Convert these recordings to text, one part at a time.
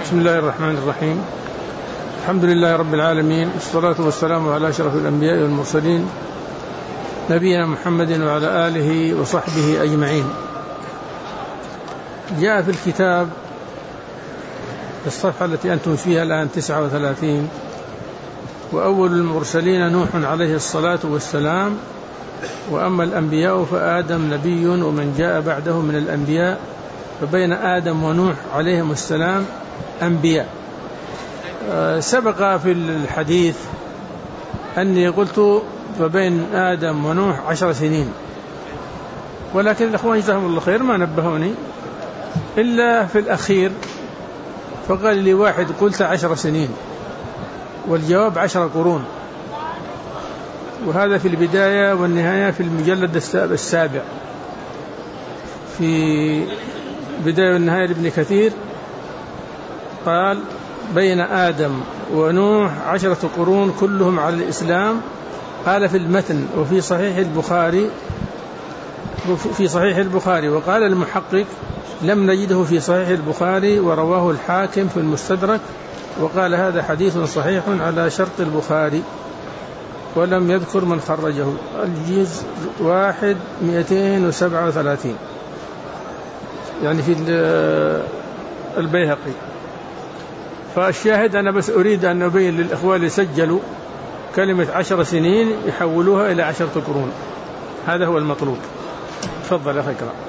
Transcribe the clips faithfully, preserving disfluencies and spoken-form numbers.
بسم الله الرحمن الرحيم. الحمد لله رب العالمين، والصلاة والسلام على أشرف الأنبياء والمرسلين نبينا محمد وعلى آله وصحبه أجمعين. جاء في الكتاب في الصفحة التي أنتم فيها الآن تسعة وثلاثين: وأول المرسلين نوح عليه الصلاة والسلام، وأما الأنبياء فآدم نبي ومن جاء بعده من الأنبياء، فبين آدم ونوح عليهم السلام أنبياء. سبق في الحديث أني قلت فبين آدم ونوح عشر سنين، ولكن الأخوان جزاهم الله خير ما نبهوني إلا في الأخير، فقال لي واحد قلت عشر سنين والجواب عشر قرون، وهذا في البداية والنهاية في المجلد السابع في بداية والنهاية لابن كثير. قال بين آدم ونوح عشرة قرون كلهم على الإسلام. قال في المتن وفي صحيح البخاري في صحيح البخاري وقال المحقق لم نجده في صحيح البخاري، ورواه الحاكم في المستدرك، وقال هذا حديث صحيح على شرط البخاري، ولم يذكر من خرجه. الجزء واحد مئتين وسبعة وثلاثين، يعني في البيهقي. فالشاهد أنا بس أريد أن أبين للإخوة اللي سجلوا كلمة عشر سنين يحولوها إلى عشرة قرون، هذا هو المطلوب. تفضل أخي اقرأ.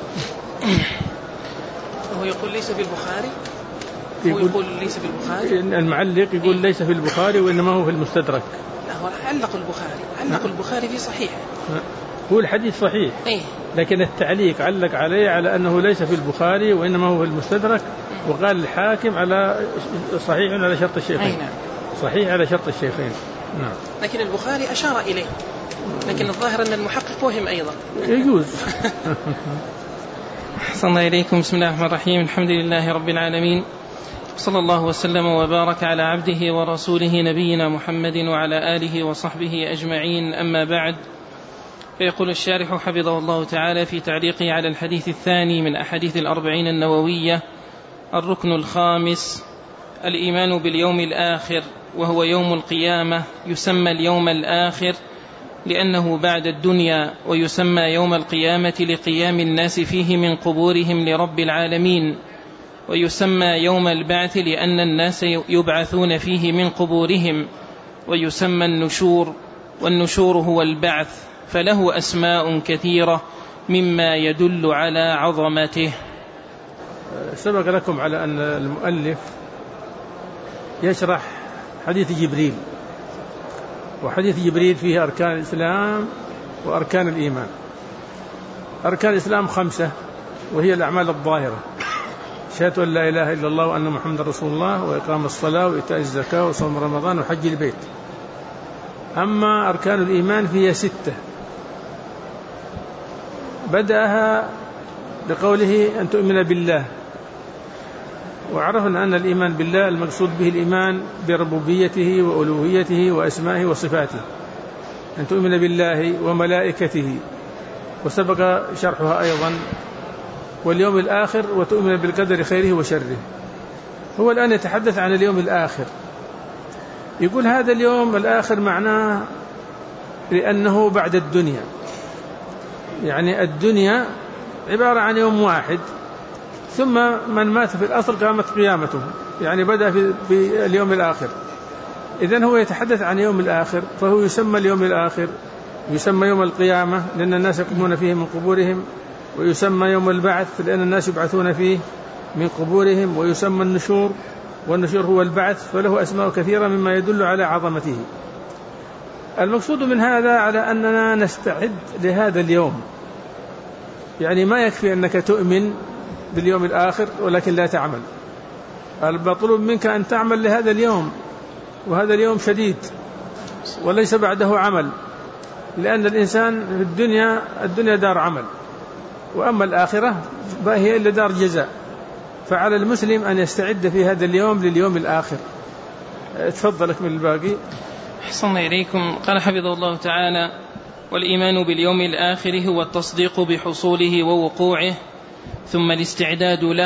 هو يقول ليس في البخاري، هو يقول ليس في البخاري، المعلق يقول إيه؟ ليس في البخاري وإنما هو في المستدرك. لا، هو علق البخاري علق البخاري في صحيح، هو الحديث صحيح إيه؟ لكن التعليق علق عليه على أنه ليس في البخاري وإنما هو في المستدرك، وقال الحاكم على صحيح على شرط الشيخين. نعم. صحيح على شرط الشيخين. نعم. لكن البخاري أشار إليه، لكن الظاهر أن المحقق وهم أيضا. يجوز. أحسن الله إليكم. بسم الله الرحمن الرحيم. الحمد لله رب العالمين، صلى الله وسلم وبارك على عبده ورسوله نبينا محمد وعلى آله وصحبه أجمعين. أما بعد، فيقول الشارح حفظه الله تعالى في تعليقه على الحديث الثاني من أحاديث الأربعين النووية: الركن الخامس الإيمان باليوم الآخر، وهو يوم القيامة. يسمى اليوم الآخر لأنه بعد الدنيا، ويسمى يوم القيامة لقيام الناس فيه من قبورهم لرب العالمين، ويسمى يوم البعث لأن الناس يبعثون فيه من قبورهم، ويسمى النشور، والنشور هو البعث، فله أسماء كثيرة مما يدل على عظمته. سبق لكم على أن المؤلف يشرح حديث جبريل، وحديث جبريل فيه أركان الإسلام وأركان الإيمان. أركان الإسلام خمسة، وهي الأعمال الظاهرة: شهادة أن لا إله إلا الله وأن محمد رسول الله، وإقام الصلاة، وإيتاء الزكاة، وصوم رمضان، وحج البيت. أما أركان الإيمان فهي ستة، بدأها بقوله أن تؤمن بالله، وعرفنا أن الإيمان بالله المقصود به الإيمان بربوبيته وألوهيته وأسمائه وصفاته، أن تؤمن بالله وملائكته، وسبق شرحها أيضا، واليوم الآخر، وتؤمن بالقدر خيره وشره. هو الآن يتحدث عن اليوم الآخر، يقول هذا اليوم الآخر معناه لأنه بعد الدنيا، يعني الدنيا عبارة عن يوم واحد، ثم من مات في الأصل قامت قيامته، يعني بدأ في, في اليوم الآخر. إذن هو يتحدث عن يوم الآخر، فهو يسمى اليوم الآخر، يسمى يوم القيامة لأن الناس يقومون فيه من قبورهم، ويسمى يوم البعث لأن الناس يبعثون فيه من قبورهم، ويسمى النشور، والنشور هو البعث، فله أسماء كثيرة مما يدل على عظمته. المقصود من هذا على أننا نستعد لهذا اليوم، يعني ما يكفي أنك تؤمن باليوم الآخر ولكن لا تعمل، المطلوب منك أن تعمل لهذا اليوم، وهذا اليوم شديد وليس بعده عمل، لأن الإنسان في الدنيا الدنيا دار عمل، وأما الآخرة فهي إلا دار جزاء، فعلى المسلم أن يستعد في هذا اليوم لليوم الآخر. تفضلك من الباقي. أحسن إليكم. قال حفظه الله تعالى: والإيمان باليوم الآخر هو التصديق بحصوله ووقوعه، ثم الاستعداد له،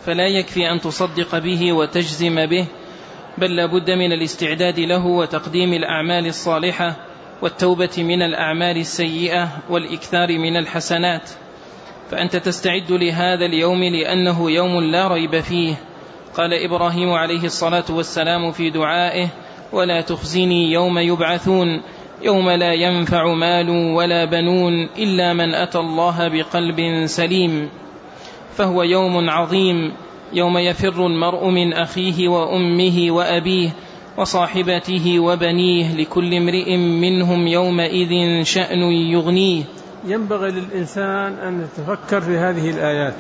فلا يكفي أن تصدق به وتجزم به، بل لا بد من الاستعداد له وتقديم الأعمال الصالحة والتوبة من الأعمال السيئة والإكثار من الحسنات. فأنت تستعد لهذا اليوم لأنه يوم لا ريب فيه. قال إبراهيم عليه الصلاة والسلام في دعائه: ولا تخزني يوم يبعثون يوم لا ينفع مال ولا بنون إلا من أتى الله بقلب سليم. فهو يوم عظيم، يوم يفر المرء من أخيه وأمه وأبيه وصاحبته وبنيه، لكل امرئ منهم يومئذ شأن يغنيه. ينبغي للإنسان أن يتفكر في هذه الآيات.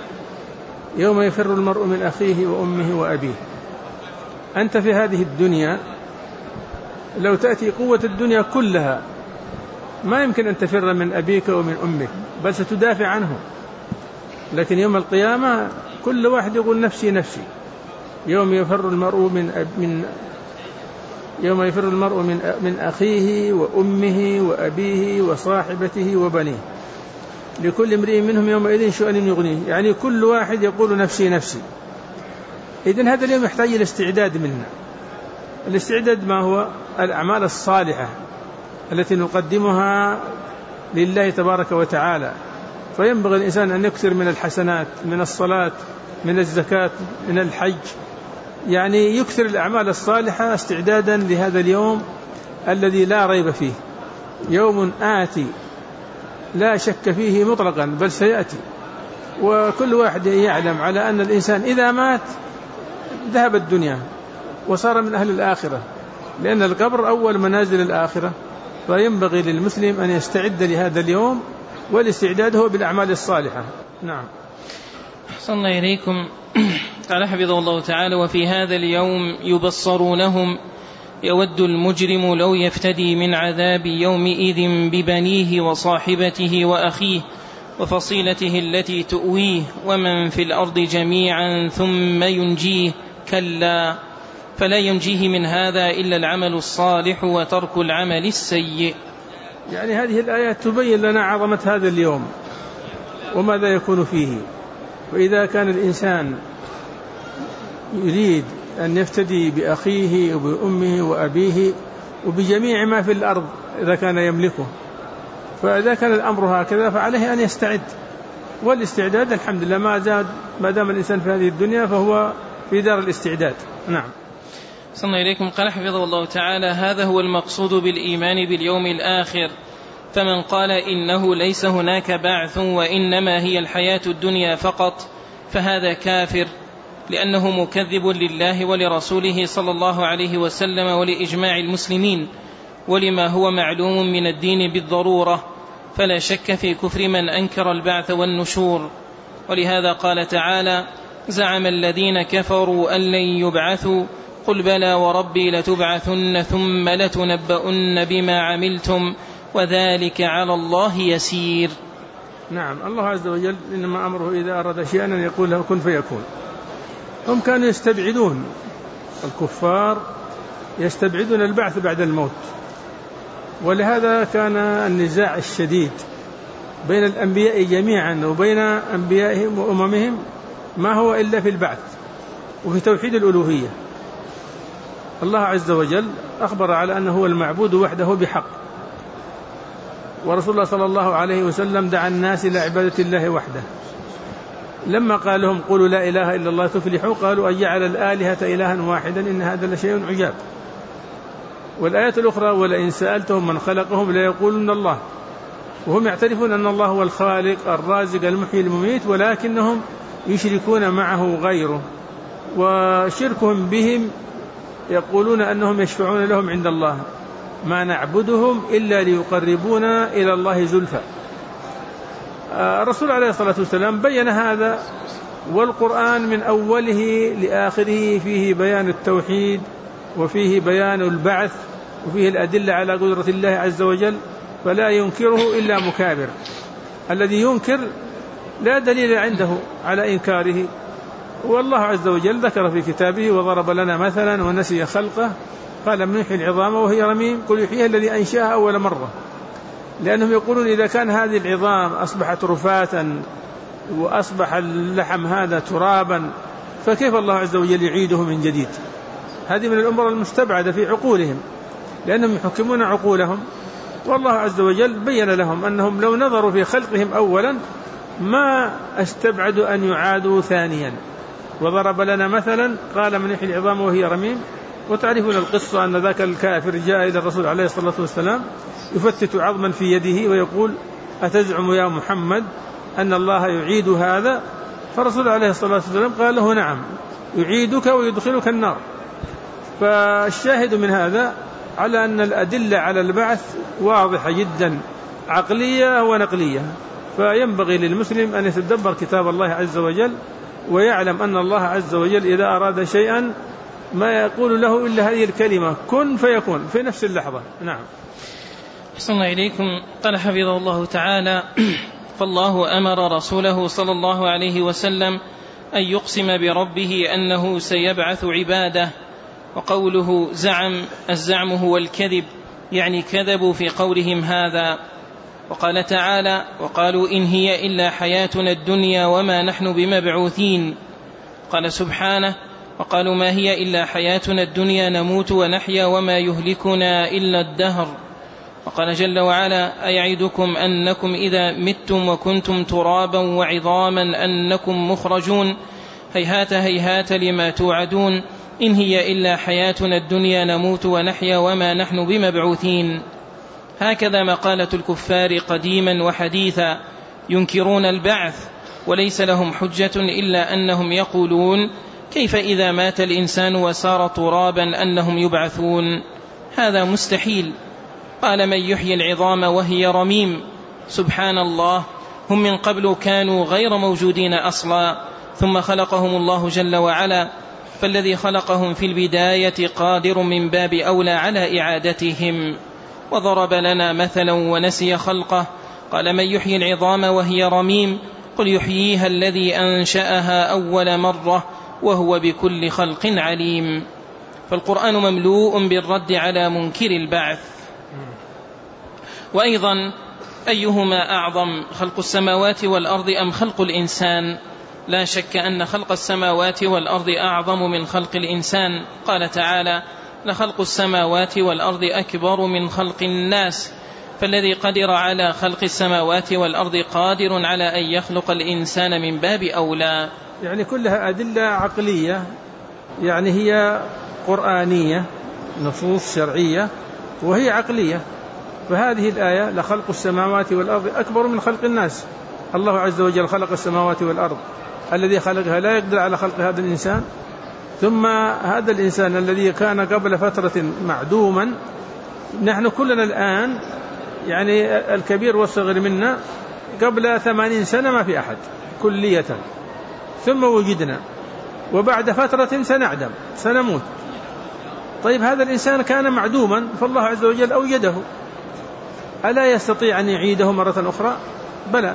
يوم يفر المرء من أخيه وأمه وأبيه. أنت في هذه الدنيا لو تأتي قوة الدنيا كلها ما يمكن أن تفر من أبيك ومن أمك، بل ستدافع عنه. لكن يوم القيامة كل واحد يقول نفسي نفسي. يوم يفر المرء من أب من يوم يفر المرء من من أخيه وأمه وأبيه وصاحبته وبنيه، لكل امرئ منهم يومئذ شأن يغنيه. يعني كل واحد يقول نفسي نفسي. إذن هذا اليوم يحتاج إلى استعداد منا. الاستعداد ما هو؟ الأعمال الصالحة التي نقدمها لله تبارك وتعالى. فينبغي الإنسان أن يكثر من الحسنات، من الصلاة، من الزكاة، من الحج، يعني يكثر الأعمال الصالحة استعدادا لهذا اليوم الذي لا ريب فيه. يوم آتي لا شك فيه مطلقا، بل سيأتي. وكل واحد يعلم على أن الإنسان إذا مات ذهب الدنيا وصار من أهل الآخرة، لأن القبر أول منازل الآخرة. فينبغي للمسلم أن يستعد لهذا اليوم، والاستعداد هو بالأعمال الصالحة. نعم. أحسن إليكم. قال حفظه الله تعالى: وفي هذا اليوم يبصرونهم يود المجرم لو يفتدي من عذاب يومئذ ببنيه وصاحبته وأخيه وفصيلته التي تؤويه ومن في الأرض جميعا ثم ينجيه، كلا فلا ينجيه من هذا إلا العمل الصالح وترك العمل السيء. يعني هذه الآيات تبين لنا عظمة هذا اليوم وماذا يكون فيه. وإذا كان الإنسان يريد أن يفتدي بأخيه وبأمه وأبيه وبجميع ما في الأرض إذا كان يملكه، فإذا كان الأمر هكذا فعليه أن يستعد. والاستعداد الحمد لله ما زاد، ما دام الإنسان في هذه الدنيا فهو في دار الاستعداد. نعم. صلى إليكم. قال حفظه الله تعالى: هذا هو المقصود بالإيمان باليوم الآخر. فمن قال إنه ليس هناك بعث وإنما هي الحياة الدنيا فقط فهذا كافر، لأنه مكذب لله ولرسوله صلى الله عليه وسلم ولإجماع المسلمين ولما هو معلوم من الدين بالضرورة، فلا شك في كفر من أنكر البعث والنشور. ولهذا قال تعالى: زعم الذين كفروا أن لن يبعثوا قل بلى وربي لتبعثن ثم لتنبؤن بما عملتم وذلك على الله يسير. نعم. الله عز وجل إنما أمره إذا أراد شيئا أن يقول له كن فيكون. هم كانوا يستبعدون، الكفار يستبعدون البعث بعد الموت، ولهذا كان النزاع الشديد بين الأنبياء جميعا وبين أنبيائهم وأممهم ما هو إلا في البعث وفي توحيد الألوهية. الله عز وجل أخبر على أنه هو المعبود وحده بحق، ورسول الله صلى الله عليه وسلم دعا الناس إلى عبادة الله وحده. لما قال لهم قولوا لا إله إلا الله تفلحوا قالوا أجعل الآلهة إلها واحدا إن هذا لشيء عجاب. والآيات الأخرى: ولئن سألتهم من خلقهم ليقولن الله. وهم يعترفون أن الله هو الخالق الرازق المحيي المميت، ولكنهم يشركون معه غيره، وشركهم بهم يقولون أنهم يشفعون لهم عند الله، ما نعبدهم إلا ليقربونا إلى الله زلفى. الرسول عليه الصلاة والسلام بين هذا، والقرآن من أوله لآخره فيه بيان التوحيد وفيه بيان البعث وفيه الأدلة على قدرة الله عز وجل، فلا ينكره إلا مكابر. الذي ينكر لا دليل عنده على إنكاره. والله عز وجل ذكر في كتابه: وضرب لنا مثلا ونسي خلقه قال من يحيي العظام وهي رميم قل يحييها الذي أنشأها أول مرة. لأنهم يقولون إذا كان هذه العظام أصبحت رفاتا وأصبح اللحم هذا ترابا، فكيف الله عز وجل يعيده من جديد؟ هذه من الأمور المستبعدة في عقولهم، لأنهم يحكمون عقولهم، والله عز وجل بين لهم أنهم لو نظروا في خلقهم أولا ما استبعدوا أن يعادوا ثانيا. وضرب لنا مثلا قال من يحيي العظام وهي رميم. وتعرفون القصة أن ذاك الكافر جاء إلى الرسول عليه الصلاة والسلام يفتت عظما في يده ويقول أتزعم يا محمد أن الله يعيد هذا؟ فالرسول عليه الصلاة والسلام قال له نعم يعيدك ويدخلك النار. فالشاهد من هذا على أن الأدلة على البعث واضحة جدا عقلية ونقلية، فينبغي للمسلم أن يتدبر كتاب الله عز وجل ويعلم أن الله عز وجل إذا أراد شيئا ما يقول له إلا هذه الكلمة كن فيكون في نفس اللحظة. نعم. أحسن الله إليكم. قال حفظه الله تعالى فالله أمر رسوله صلى الله عليه وسلم أن يقسم بربه أنه سيبعث عباده. وقوله زعم، الزعم هو الكذب، يعني كذبوا في قولهم هذا. وقال تعالى وقالوا إن هي إلا حياتنا الدنيا وما نحن بمبعوثين. قال سبحانه وقالوا ما هي إلا حياتنا الدنيا نموت ونحيا وما يهلكنا إلا الدهر. وقال جل وعلا أيعدكم أنكم إذا متم وكنتم ترابا وعظاما أنكم مخرجون هيهات هيهات لما توعدون إن هي إلا حياتنا الدنيا نموت ونحيا وما نحن بمبعوثين. هكذا مقالة الكفار قديما وحديثا، ينكرون البعث وليس لهم حجة إلا أنهم يقولون كيف إذا مات الإنسان وصار ترابا أنهم يبعثون؟ هذا مستحيل. قال من يحيي العظام وهي رميم؟ سبحان الله، هم من قبل كانوا غير موجودين أصلا ثم خلقهم الله جل وعلا، فالذي خلقهم في البداية قادر من باب أولى على إعادتهم. وضرب لنا مثلا ونسي خلقه قال من يحيي العظام وهي رميم؟ قل يحييها الذي أنشأها أول مرة وهو بكل خلق عليم. فالقرآن مملوء بالرد على منكر البعث. وأيضا أيهما أعظم خلق السماوات والأرض أم خلق الإنسان؟ لا شك أن خلق السماوات والأرض أعظم من خلق الإنسان. قال تعالى لخلق السماوات والأرض أكبر من خلق الناس، فالذي قدر على خلق السماوات والأرض قادر على أن يخلق الإنسان من باب أولى. يعني كلها أدلة عقلية، يعني هي قرآنية نصوص شرعية وهي عقلية. فهذه الآية لخلق السماوات والأرض أكبر من خلق الناس. الله عز وجل خلق السماوات والأرض، الذي خلقها لا يقدر على خلق هذا الإنسان. ثم هذا الإنسان الذي كان قبل فترة معدوما، نحن كلنا الآن يعني الكبير والصغير منا قبل ثمانين سنة ما في أحد كلية، ثم وجدنا وبعد فترة سنعدم سنموت. طيب هذا الإنسان كان معدوما فالله عز وجل أوجده، ألا يستطيع أن يعيده مرة أخرى؟ بلى.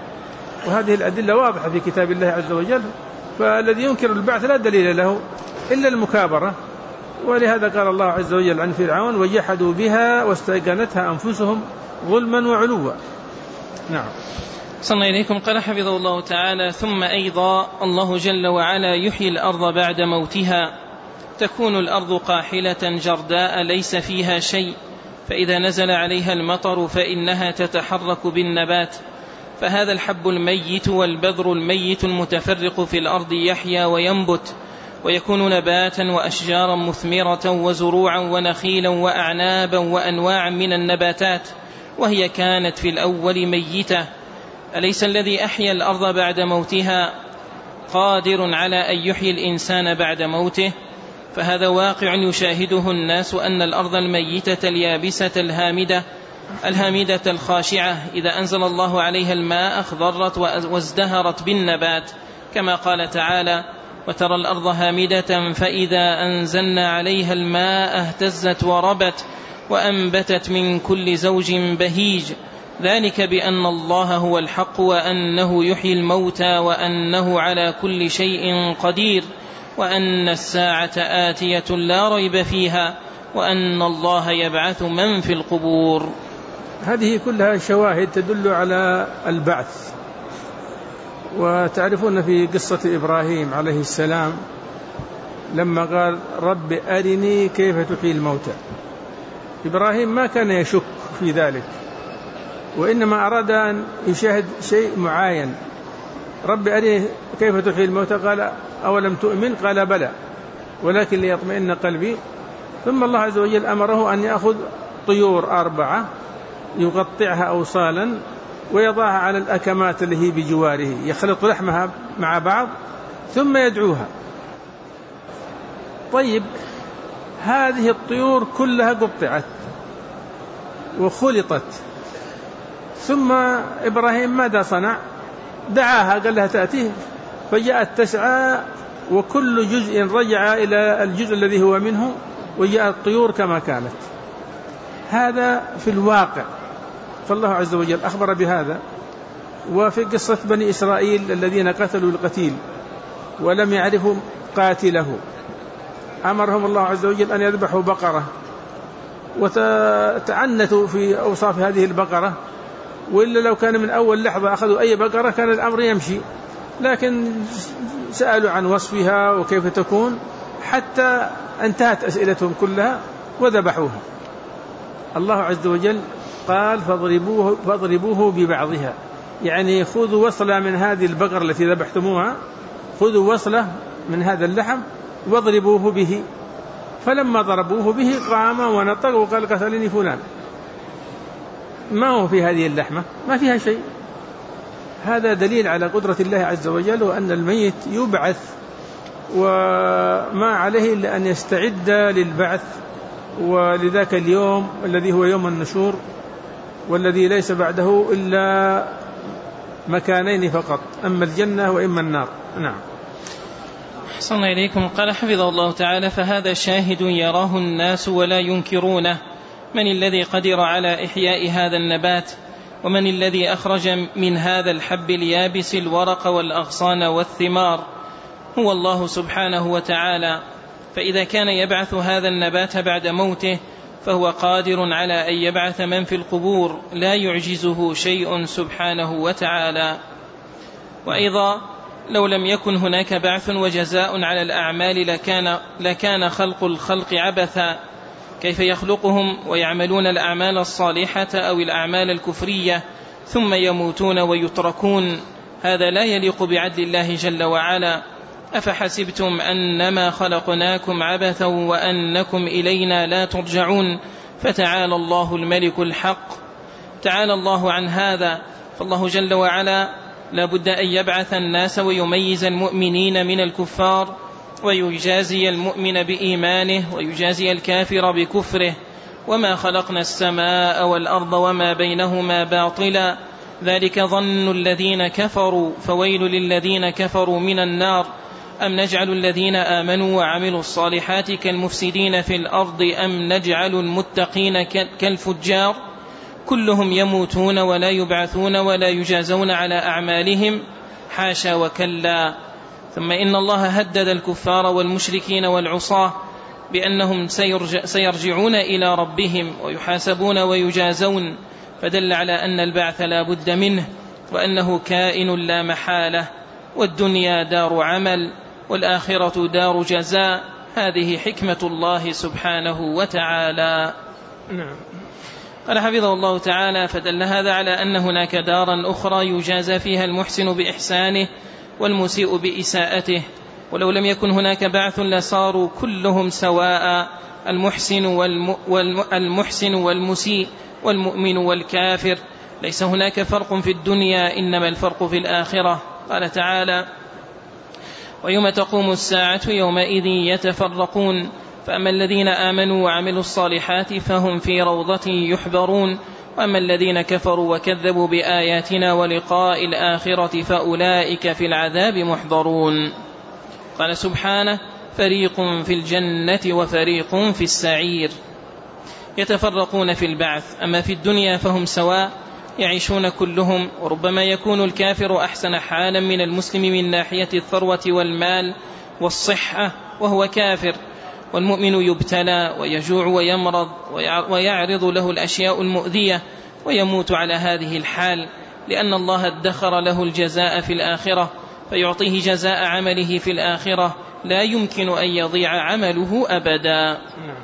وهذه الأدلة واضحة في كتاب الله عز وجل. فالذي ينكر البعث لا دليل له إلا المكابرة. ولهذا قال الله عز وجل عن فرعون وجحدوا بها واستيقنتها أنفسهم ظلما وعلوا. نعم. صلى إليكم. قال حفظه الله تعالى ثم أيضا الله جل وعلا يحيي الأرض بعد موتها، تكون الأرض قاحلة جرداء ليس فيها شيء، فإذا نزل عليها المطر فإنها تتحرك بالنبات، فهذا الحب الميت والبذر الميت المتفرق في الأرض يحيا وينبت ويكون نباتا وأشجارا مثمرة وزروعا ونخيلا وأعنابا وأنواعا من النباتات، وهي كانت في الأول ميتة. أليس الذي أحيا الأرض بعد موتها قادر على أن يحيي الإنسان بعد موته؟ فهذا واقع يشاهده الناس، أن الأرض الميتة اليابسة الهامدة الهامدة الخاشعة إذا أنزل الله عليها الماء أخضرت وازدهرت بالنبات، كما قال تعالى وترى الأرض هامدة فإذا أنزلنا عليها الماء اهتزت وربت وأنبتت من كل زوج بهيج، ذلك بأن الله هو الحق وأنه يحيي الموتى وأنه على كل شيء قدير وأن الساعة آتية لا ريب فيها وأن الله يبعث من في القبور. هذه كلها شواهد تدل على البعث، وتعرفون في قصة إبراهيم عليه السلام لما قال رب أرني كيف تحيي الموتى، إبراهيم ما كان يشك في ذلك، وإنما أراد أن يشاهد شيء معين. رب أرني كيف تحيي الموتى، قال أولم تؤمن، قال بلى ولكن ليطمئن قلبي. ثم الله عز وجل أمره أن يأخذ طيور أربعة يقطعها أوصالا ويضعها على الأكمات اللي هي بجواره، يخلط لحمها مع بعض ثم يدعوها. طيب هذه الطيور كلها قطعت وخلطت، ثم إبراهيم ماذا صنع؟ دعاها، قال لها تأتيه، فجاءت تسعى وكل جزء رجع إلى الجزء الذي هو منه، وجاءت الطيور كما كانت. هذا في الواقع، فالله عز وجل أخبر بهذا. وفي قصة بني إسرائيل الذين قتلوا القتيل ولم يعرفوا قاتله، أمرهم الله عز وجل أن يذبحوا بقرة، وتعنتوا في أوصاف هذه البقرة، وإلا لو كان من أول لحظة أخذوا أي بقرة كان الأمر يمشي، لكن سألوا عن وصفها وكيف تكون حتى انتهت أسئلتهم كلها وذبحوها. الله عز وجل قال فاضربوه, فاضربوه ببعضها، يعني خذوا وصلة من هذه البقرة التي ذبحتموها، خذوا وصلة من هذا اللحم واضربوه به. فلما ضربوه به قام ونطق وقال قتلني فلان. ما هو في هذه اللحمة؟ ما فيها شيء. هذا دليل على قدرة الله عز وجل، وأن الميت يبعث وما عليه إلا أن يستعد للبعث، ولذاك اليوم الذي هو يوم النشور، والذي ليس بعده إلا مكانين فقط، أما الجنة وإما النار. نعم. أحسن إليكم. قال حفظه الله تعالى: فهذا شاهد يراه الناس ولا ينكرونه. من الذي قدر على إحياء هذا النبات؟ ومن الذي أخرج من هذا الحب اليابس الورق والأغصان والثمار؟ هو الله سبحانه وتعالى. فإذا كان يبعث هذا النبات بعد موته فهو قادر على أن يبعث من في القبور، لا يعجزه شيء سبحانه وتعالى. وأيضا لو لم يكن هناك بعث وجزاء على الأعمال لكان, لكان خلق الخلق عبثا. كيف يخلقهم ويعملون الأعمال الصالحة أو الأعمال الكفرية ثم يموتون ويتركون؟ هذا لا يليق بعدل الله جل وعلا. أفحسبتم أنما خلقناكم عبثا وأنكم إلينا لا ترجعون؟ فتعالى الله الملك الحق. تعالى الله عن هذا. فالله جل وعلا لا بد أن يبعث الناس ويميز المؤمنين من الكفار، ويجازي المؤمن بإيمانه ويجازي الكافر بكفره. وما خلقنا السماء والأرض وما بينهما باطلا، ذلك ظن الذين كفروا، فويل للذين كفروا من النار. أم نجعل الذين آمنوا وعملوا الصالحات كالمفسدين في الأرض أم نجعل المتقين كالفجار؟ كلهم يموتون ولا يبعثون ولا يجازون على أعمالهم، حاشا وكلا. ثم إن الله هدد الكفار والمشركين والعصاة بأنهم سيرجعون إلى ربهم ويحاسبون ويجازون، فدل على أن البعث لا بد منه، وأنه كائن لا محالة. والدنيا دار عمل والآخرة دار جزاء. هذه حكمة الله سبحانه وتعالى. نعم. قال حفظه الله تعالى: فدل هذا على أن هناك دارا أخرى يجازى فيها المحسن بإحسانه والمسيء بإساءته. ولو لم يكن هناك بعث لصاروا كلهم سواء، المحسن, والم... والم... المحسن والمسيء والمؤمن والكافر. ليس هناك فرق في الدنيا، إنما الفرق في الآخرة. قال تعالى: ويوم تقوم الساعة يومئذ يتفرقون، فأما الذين آمنوا وعملوا الصالحات فهم في روضة يحبرون، وأما الذين كفروا وكذبوا بآياتنا ولقاء الآخرة فأولئك في العذاب محضرون. قال سبحانه: فريق في الجنة وفريق في السعير. يتفرقون في البعث، أما في الدنيا فهم سواء، يعيشون كلهم. وربما يكون الكافر أحسن حالا من المسلم من ناحية الثروة والمال والصحة وهو كافر، والمؤمن يبتلى ويجوع ويمرض ويعرض له الأشياء المؤذية ويموت على هذه الحال. لأن الله ادخر له الجزاء في الآخرة فيعطيه جزاء عمله في الآخرة، لا يمكن أن يضيع عمله أبدا.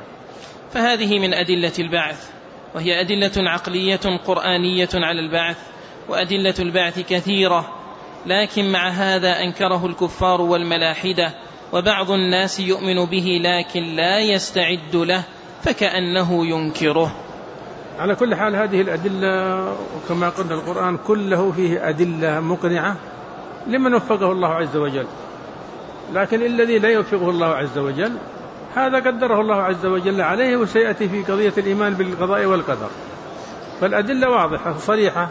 فهذه من أدلة البعث، وهي أدلة عقلية قرآنية على البعث، وأدلة البعث كثيرة، لكن مع هذا أنكره الكفار والملاحدة، وبعض الناس يؤمن به لكن لا يستعد له فكأنه ينكره. على كل حال هذه الأدلة كما قلنا القرآن كله فيه أدلة مقنعة لمن وفقه الله عز وجل، لكن الذي لا يوفقه الله عز وجل هذا قدره الله عز وجل عليه، وسيأتي في قضية الإيمان بالقضاء والقدر. فالأدلة واضحة صريحة،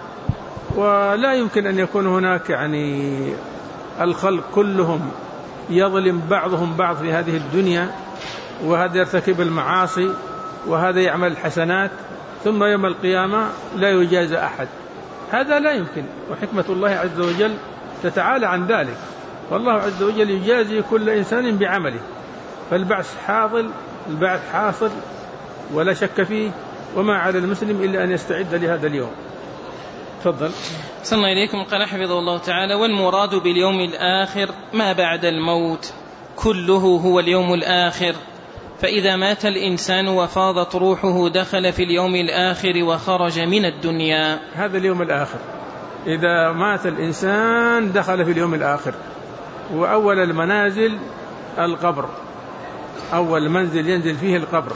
ولا يمكن أن يكون هناك يعني الخلق كلهم يظلم بعضهم بعض في هذه الدنيا، وهذا يرتكب المعاصي وهذا يعمل الحسنات، ثم يوم القيامة لا يجازى أحد. هذا لا يمكن، وحكمة الله عز وجل تتعالى عن ذلك، والله عز وجل يجازي كل إنسان بعمله. فالبعث حاضر، البعث حاصل ولا شك فيه، وما على المسلم إلا أن يستعد لهذا اليوم. تفضل. صلى الله إليكم. قال حفظه الله تعالى: والمراد باليوم الآخر ما بعد الموت، كله هو اليوم الآخر، فإذا مات الإنسان وفاضت روحه دخل في اليوم الآخر وخرج من الدنيا. هذا اليوم الآخر، إذا مات الإنسان دخل في اليوم الآخر. وأول المنازل القبر، أول منزل ينزل فيه القبر،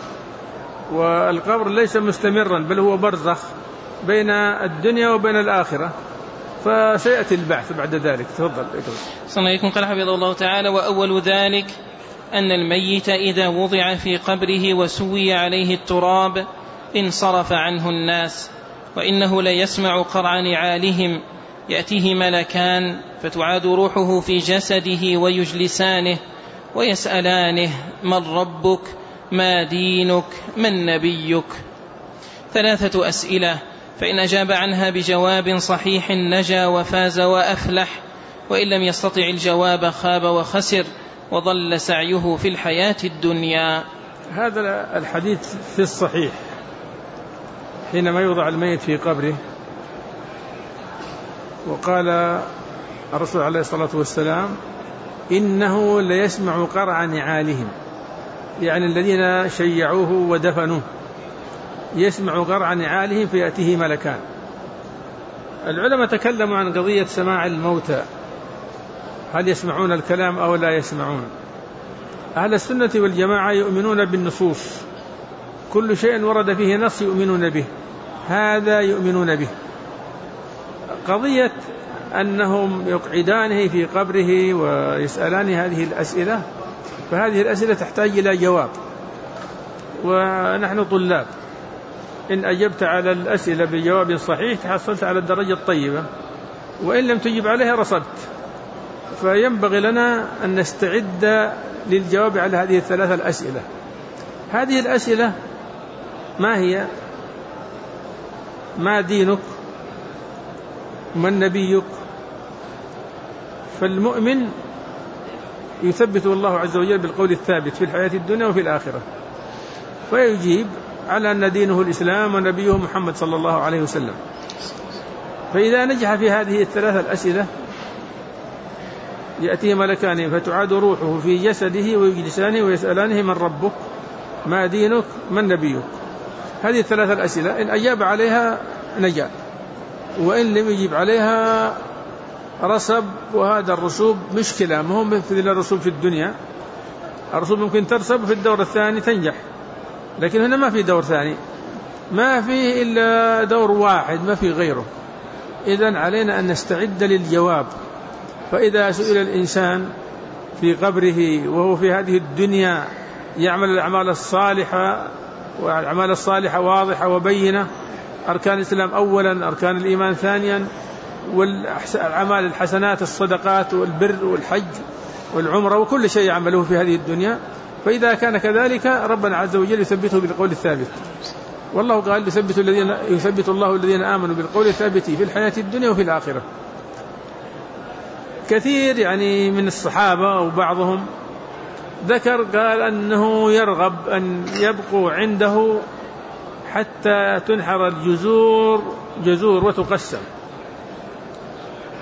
والقبر ليس مستمرا بل هو برزخ بين الدنيا وبين الآخرة، فسيأتي البعث بعد ذلك. تفضل. صلى الله عليكم. قال حفظه الله تعالى: وأول ذلك أن الميت إذا وضع في قبره وسوي عليه التراب انصرف عنه الناس، وإنه ليسمع قرع نعالهم، يأتيه ملكان فتعاد روحه في جسده ويجلسانه ويسألانه: من ربك؟ ما دينك؟ من نبيك؟ ثلاثة أسئلة، فإن أجاب عنها بجواب صحيح نجا وفاز وأفلح، وإن لم يستطع الجواب خاب وخسر وضل سعيه في الحياة الدنيا. هذا الحديث في الصحيح حينما يوضع الميت في قبره، وقال الرسول عليه الصلاة والسلام: إنه ليسمع قرع نعالهم، يعني الذين شيعوه ودفنوه يسمع قرع نعالهم فيأتيه ملكان. العلماء تكلموا عن قضية سماع الموتى، هل يسمعون الكلام أو لا يسمعون؟ أهل السنة والجماعة يؤمنون بالنصوص، كل شيء ورد فيه نص يؤمنون به، هذا يؤمنون به. قضية أنهم يقعدانه في قبره ويسألان هذه الأسئلة، فهذه الأسئلة تحتاج إلى جواب، ونحن طلاب، إن أجبت على الأسئلة بجواب صحيح تحصلت على الدرجة الطيبة، وإن لم تجب عليها رصدت. فينبغي لنا أن نستعد للجواب على هذه الثلاثة الأسئلة. هذه الأسئلة ما هي؟ ما دينك؟ من نبيك؟ فالمؤمن يثبت الله عز وجل بالقول الثابت في الحياة الدنيا وفي الآخرة، فيجيب على أن دينه الإسلام ونبيه محمد صلى الله عليه وسلم. فإذا نجح في هذه الثلاثة الأسئلة يأتيه ملكان فتعاد روحه في جسده ويجلسانه ويسألانه: من ربك؟ ما دينك؟ من نبيك؟ هذه الثلاثة الأسئلة إن أجاب عليها نجا، وإن لم يجيب عليها رسب. وهذا الرسوب مشكلة، مهم مثل الرسوب في الدنيا، الرسوب ممكن ترسب في الدور الثاني تنجح، لكن هنا ما في دور ثاني، ما فيه إلا دور واحد ما في غيره. إذن علينا أن نستعد للجواب. فإذا سئل الإنسان في قبره وهو في هذه الدنيا يعمل الأعمال الصالحة، والأعمال الصالحة واضحة وبينة، أركان الإسلام أولا، أركان الإيمان ثانيا، والأعمال الحسنات الصدقات والبر والحج والعمرة وكل شيء يعمله في هذه الدنيا، فإذا كان كذلك ربنا عز وجل يثبته بالقول الثابت. والله قال: يثبت الذين يثبت الله الذين آمنوا بالقول الثابت في الحياة الدنيا وفي الآخرة. كثير يعني من الصحابة وبعضهم ذكر قال أنه يرغب أن يبقوا عنده حتى تنحر الجزور جزور وتقسم،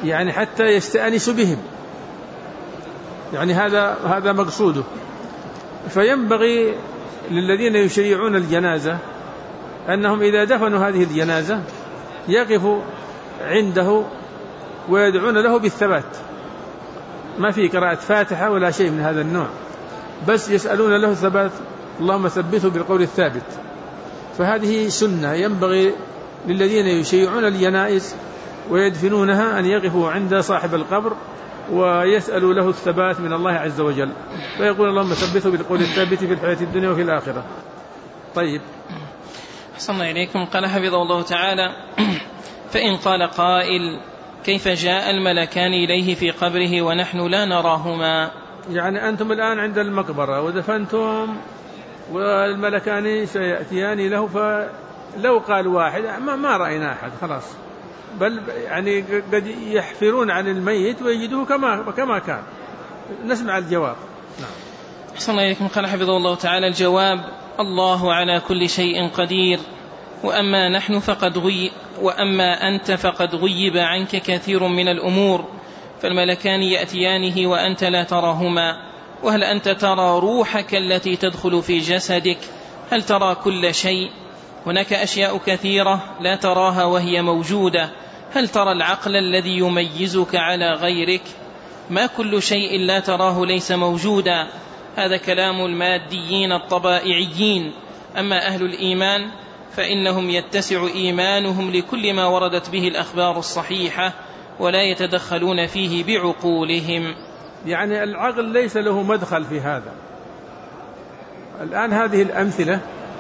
يعني حتى يستأنس بهم، يعني هذا هذا مقصوده. فينبغي للذين يشيعون الجنازة أنهم إذا دفنوا هذه الجنازة يقفوا عنده ويدعون له بالثبات، ما في قراءة فاتحة ولا شيء من هذا النوع، بس يسألون له الثبات، اللهم ثبته بالقول الثابت. فهذه سنة ينبغي للذين يشيعون الجنائز ويدفنونها أن يقفوا عند صاحب القبر ويسألوا له الثبات من الله عز وجل، فيقول اللهم ثبته بالقول الثابت في الحياة الدنيا وفي الآخرة. طيب، أحسن إليكم. قال حفظه الله تعالى: فإن قال قائل: كيف جاء الملكان إليه في قبره ونحن لا نراهما؟ يعني أنتم الآن عند المقبرة ودفنتم والملكان سيأتيان له، فلو قال واحد ما, ما رأينا أحد خلاص، بل يعني قد يحفرون عن الميت ويجدوه كما, كما كان. نسمع الجواب. نعم. أحسن إليكم. قال حفظه الله تعالى: الجواب: الله على كل شيء قدير، وأما نحن فقد غي وأما أنت فقد غيب عنك كثير من الأمور، فالملكان يأتيانه وأنت لا تراهما. وهل أنت ترى روحك التي تدخل في جسدك؟ هل ترى كل شيء؟ هناك أشياء كثيرة لا تراها وهي موجودة. هل ترى العقل الذي يميزك على غيرك؟ ما كل شيء لا تراه ليس موجودا. هذا كلام الماديين الطبائعيين. أما أهل الإيمان فإنهم يتسع إيمانهم لكل ما وردت به الأخبار الصحيحة ولا يتدخلون فيه بعقولهم. يعني العقل ليس له مدخل في هذا. الآن هذه الأمثلة،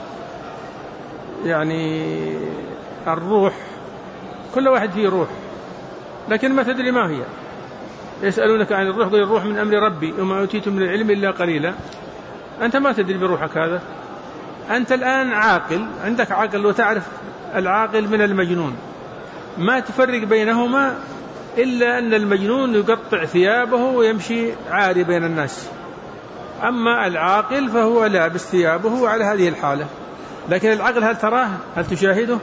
يعني الروح، كل واحد فيه روح لكن ما تدري ما هي. يسألونك عن الروح، قل الروح من أمر ربي وما أوتيتم من العلم إلا قليلا. أنت ما تدري بروحك هذا. أنت الآن عاقل، عندك عقل وتعرف العاقل من المجنون، ما تفرق بينهما إلا أن المجنون يقطع ثيابه ويمشي عاري بين الناس، أما العاقل فهو لابس ثيابه على هذه الحالة. لكن العقل هل تراه؟ هل تشاهده؟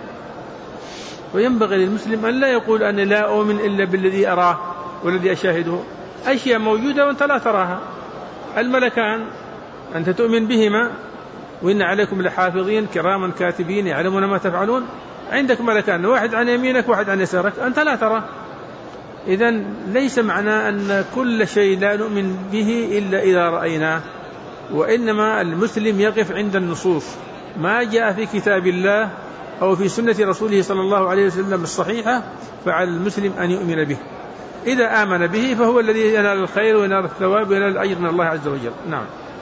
وينبغي للمسلم أن لا يقول أنا لا أؤمن إلا بالذي أراه والذي أشاهده. أشياء موجودة وأنت لا تراها. الملكان أنت تؤمن بهما، وإن عليكم لحافظين كراما كاتبين يعلمون ما تفعلون. عندك ملكان، واحد عن يمينك واحد عن يسارك، أنت لا ترى. إذن ليس معنى أن كل شيء لا نؤمن به إلا إذا رأيناه، وإنما المسلم يقف عند النصوص، ما جاء في كتاب الله أو في سنة رسوله صلى الله عليه وسلم الصحيحة فعلى المسلم أن يؤمن به. إذا آمن به فهو الذي ينال الخير وينال الثواب وينال الأجر من الله عز وجل. نعم.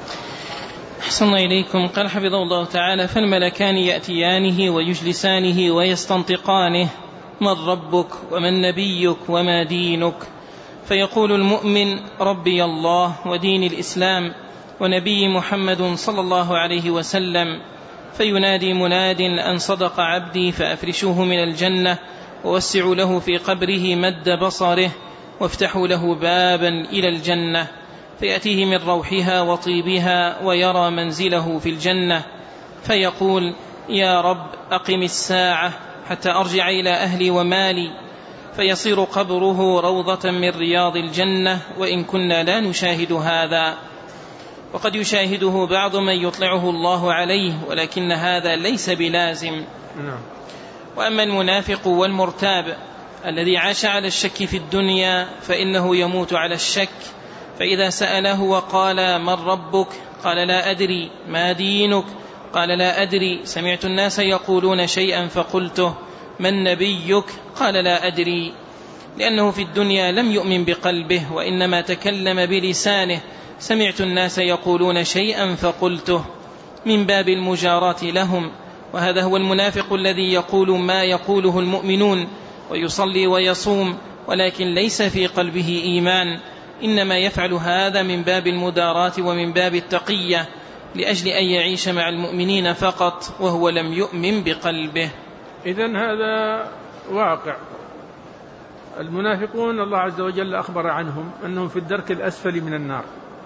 أحسن إليكم. قال حفظه الله تعالى: فالملكان يأتيانه ويجلسانه ويستنطقانه: من ربك ومن نبيك وما دينك؟ فيقول المؤمن: ربي الله ودين الإسلام ونبي محمد صلى الله عليه وسلم. فينادي مناد أن صدق عبدي فأفرشوه من الجنة ووسعوا له في قبره مد بصره وافتحوا له بابا إلى الجنة، فيأتيه من روحها وطيبها ويرى منزله في الجنة، فيقول: يا رب أقم الساعة حتى أرجع إلى أهلي ومالي. فيصير قبره روضة من رياض الجنة، وإن كنا لا نشاهد هذا. وقد يشاهده بعض من يطلعه الله عليه، ولكن هذا ليس بلازم. وأما المنافق والمرتاب الذي عاش على الشك في الدنيا فإنه يموت على الشك، فإذا سأله وقال: من ربك؟ قال: لا أدري. ما دينك؟ قال: لا أدري. سمعت الناس يقولون شيئا فقلته. من نبيك؟ قال: لا أدري. لأنه في الدنيا لم يؤمن بقلبه وإنما تكلم بلسانه. سمعت الناس يقولون شيئا فقلته، من باب المجاراة لهم. وهذا هو المنافق الذي يقول ما يقوله المؤمنون ويصلي ويصوم ولكن ليس في قلبه إيمان، إنما يفعل هذا من باب المداراة ومن باب التقية لأجل أن يعيش مع المؤمنين فقط وهو لم يؤمن بقلبه. إذن هذا واقع. المنافقون الله عز وجل أخبر عنهم أنهم في الدرك الأسفل من النار،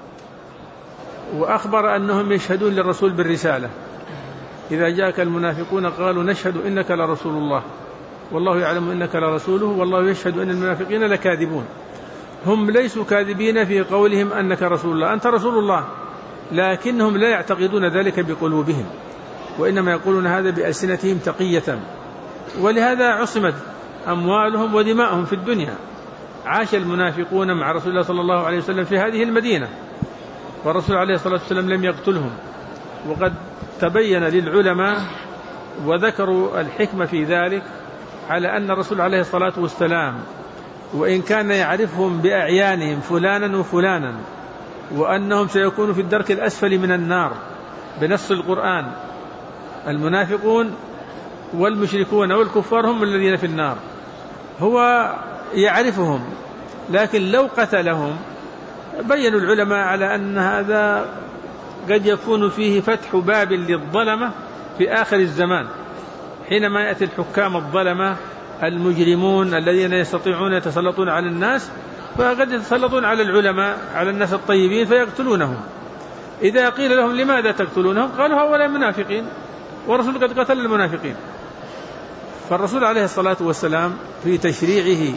وأخبر أنهم يشهدون للرسول بالرسالة. إذا جاءك المنافقون قالوا نشهد إنك لرسول الله والله يعلم إنك لرسوله والله يشهد أن المنافقين لكاذبون. هم ليسوا كاذبين في قولهم أنك رسول الله، أنت رسول الله، لكنهم لا يعتقدون ذلك بقلوبهم، وإنما يقولون هذا بألسنتهم تقية. ولهذا عصمت أموالهم ودماؤهم في الدنيا. عاش المنافقون مع رسول الله صلى الله عليه وسلم في هذه المدينة، والرسول عليه الصلاة والسلام لم يقتلهم. وقد تبين للعلماء وذكروا الحكمة في ذلك على أن الرسول عليه الصلاة والسلام وإن كان يعرفهم بأعيانهم فلانا وفلانا، وأنهم سيكونوا في الدرك الأسفل من النار بنص القرآن، المنافقون والمشركون والكفار هم الذين في النار، هو يعرفهم، لكن لو قتلهم بيّنوا العلماء على أن هذا قد يكون فيه فتح باب للظلمة في آخر الزمان، حينما يأتي الحكام الظلمة المجرمون الذين يستطيعون يتسلطون على الناس، فقد يتسلطون على العلماء على الناس الطيبين فيقتلونهم. إذا قيل لهم لماذا تقتلونهم قالوا هؤلاء منافقين، والرسول قد قتل المنافقين. فالرسول عليه الصلاة والسلام في تشريعه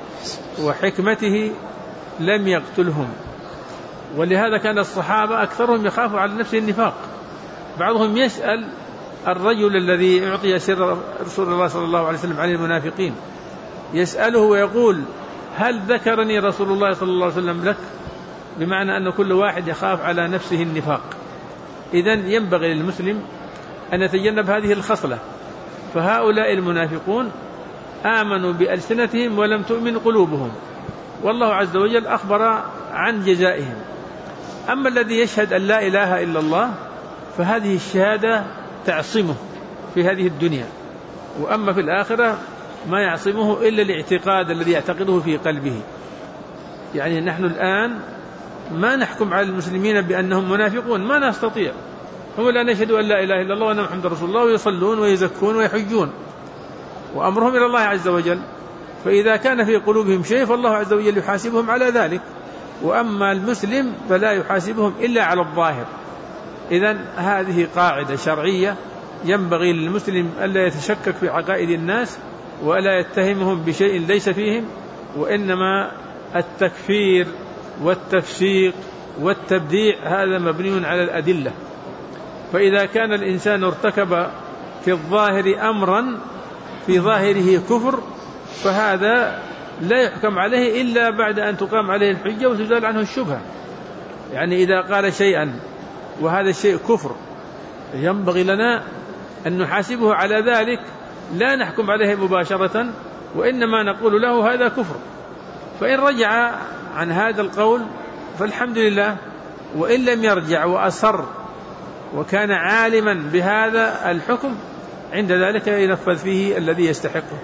وحكمته لم يقتلهم، ولهذا كان الصحابة أكثرهم يخافوا على نفسه النفاق. بعضهم يسأل الرجل الذي أعطي سر رسول الله صلى الله عليه وسلم عن المنافقين، يسأله ويقول هل ذكرني رسول الله صلى الله عليه وسلم لك؟ بمعنى أن كل واحد يخاف على نفسه النفاق. إذن ينبغي للمسلم أن يتجنب هذه الخصلة. فهؤلاء المنافقون آمنوا بألسنتهم ولم تؤمن قلوبهم، والله عز وجل أخبر عن جزائهم. أما الذي يشهد أن لا إله إلا الله فهذه الشهادة تعصمه في هذه الدنيا، وأما في الآخرة ما يعصمه إلا الاعتقاد الذي يعتقده في قلبه. يعني نحن الآن ما نحكم على المسلمين بأنهم منافقون، ما نستطيع. هم لا يشهدوا أن لا إله إلا الله وأن محمد رسول الله ويصلون ويزكون ويحجون، وأمرهم إلى الله عز وجل. فإذا كان في قلوبهم شيء فالله عز وجل يحاسبهم على ذلك، وأما المسلم فلا يحاسبهم إلا على الظاهر. إذن هذه قاعدة شرعية ينبغي للمسلم ألا يتشكك في عقائد الناس ولا يتهمهم بشيء ليس فيهم، وإنما التكفير والتفسيق والتبديع هذا مبني على الأدلة. فإذا كان الإنسان ارتكب في الظاهر أمرا في ظاهره كفر فهذا لا يحكم عليه إلا بعد أن تقام عليه الحجة وتزال عنه الشبهة. يعني إذا قال شيئا وهذا الشيء كفر ينبغي لنا أن نحاسبه على ذلك، لا نحكم عليه مباشرة، وإنما نقول له هذا كفر. فإن رجع عن هذا القول فالحمد لله، وإن لم يرجع وأصر وكان عالما بهذا الحكم عند ذلك ينفذ فيه الذي يستحقه.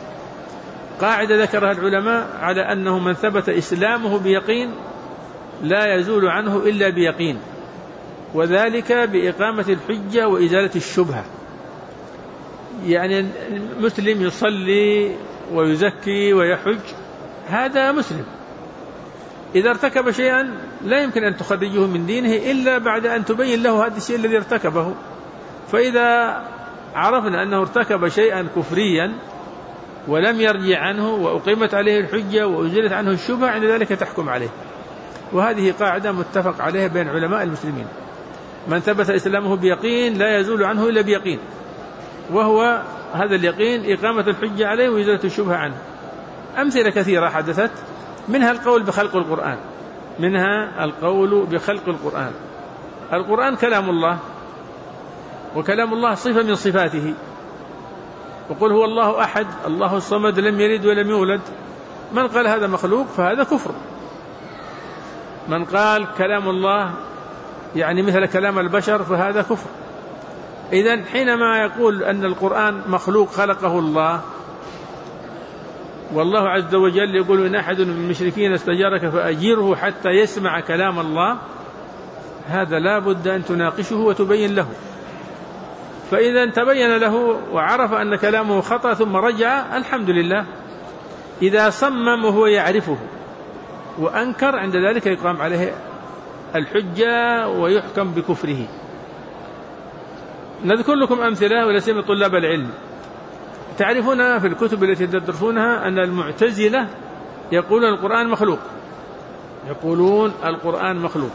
قاعدة ذكرها العلماء على أنه من ثبت إسلامه بيقين لا يزول عنه إلا بيقين، وذلك بإقامة الحجة وإزالة الشبهة. يعني مسلم يصلي ويزكي ويحج هذا مسلم، إذا ارتكب شيئا لا يمكن أن تخرجه من دينه إلا بعد أن تبين له هذا الشيء الذي ارتكبه. فإذا عرفنا أنه ارتكب شيئا كفريا ولم يرجع عنه وأقيمت عليه الحجة وأزيلت عنه الشبهة عند ذلك تحكم عليه. وهذه قاعدة متفق عليها بين علماء المسلمين، من ثبت إسلامه بيقين لا يزول عنه إلا بيقين، وهو هذا اليقين إقامة الحجة عليه وإزالة الشبهة عنه. أمثلة كثيرة حدثت، منها القول بخلق القرآن منها القول بخلق القرآن القرآن كلام الله، وكلام الله صفة من صفاته. وقل هو الله أحد الله الصمد لم يلد ولم يولد. من قال هذا مخلوق فهذا كفر. من قال كلام الله يعني مثل كلام البشر فهذا كفر. إذن حينما يقول أن القرآن مخلوق خلقه الله، والله عز وجل يقول إن أحد من المشركين استجارك فأجيره حتى يسمع كلام الله، هذا لا بد أن تناقشه وتبين له. فإذا تبين له وعرف أن كلامه خطأ ثم رجع الحمد لله. إذا صمم وهو يعرفه وأنكر عند ذلك يقام عليه الحجة ويحكم بكفره. نذكر لكم أمثلة ولا سيما طلاب العلم. تعرفون في الكتب التي تدرسونها أن المعتزلة يقولون القرآن مخلوق، يقولون القرآن مخلوق.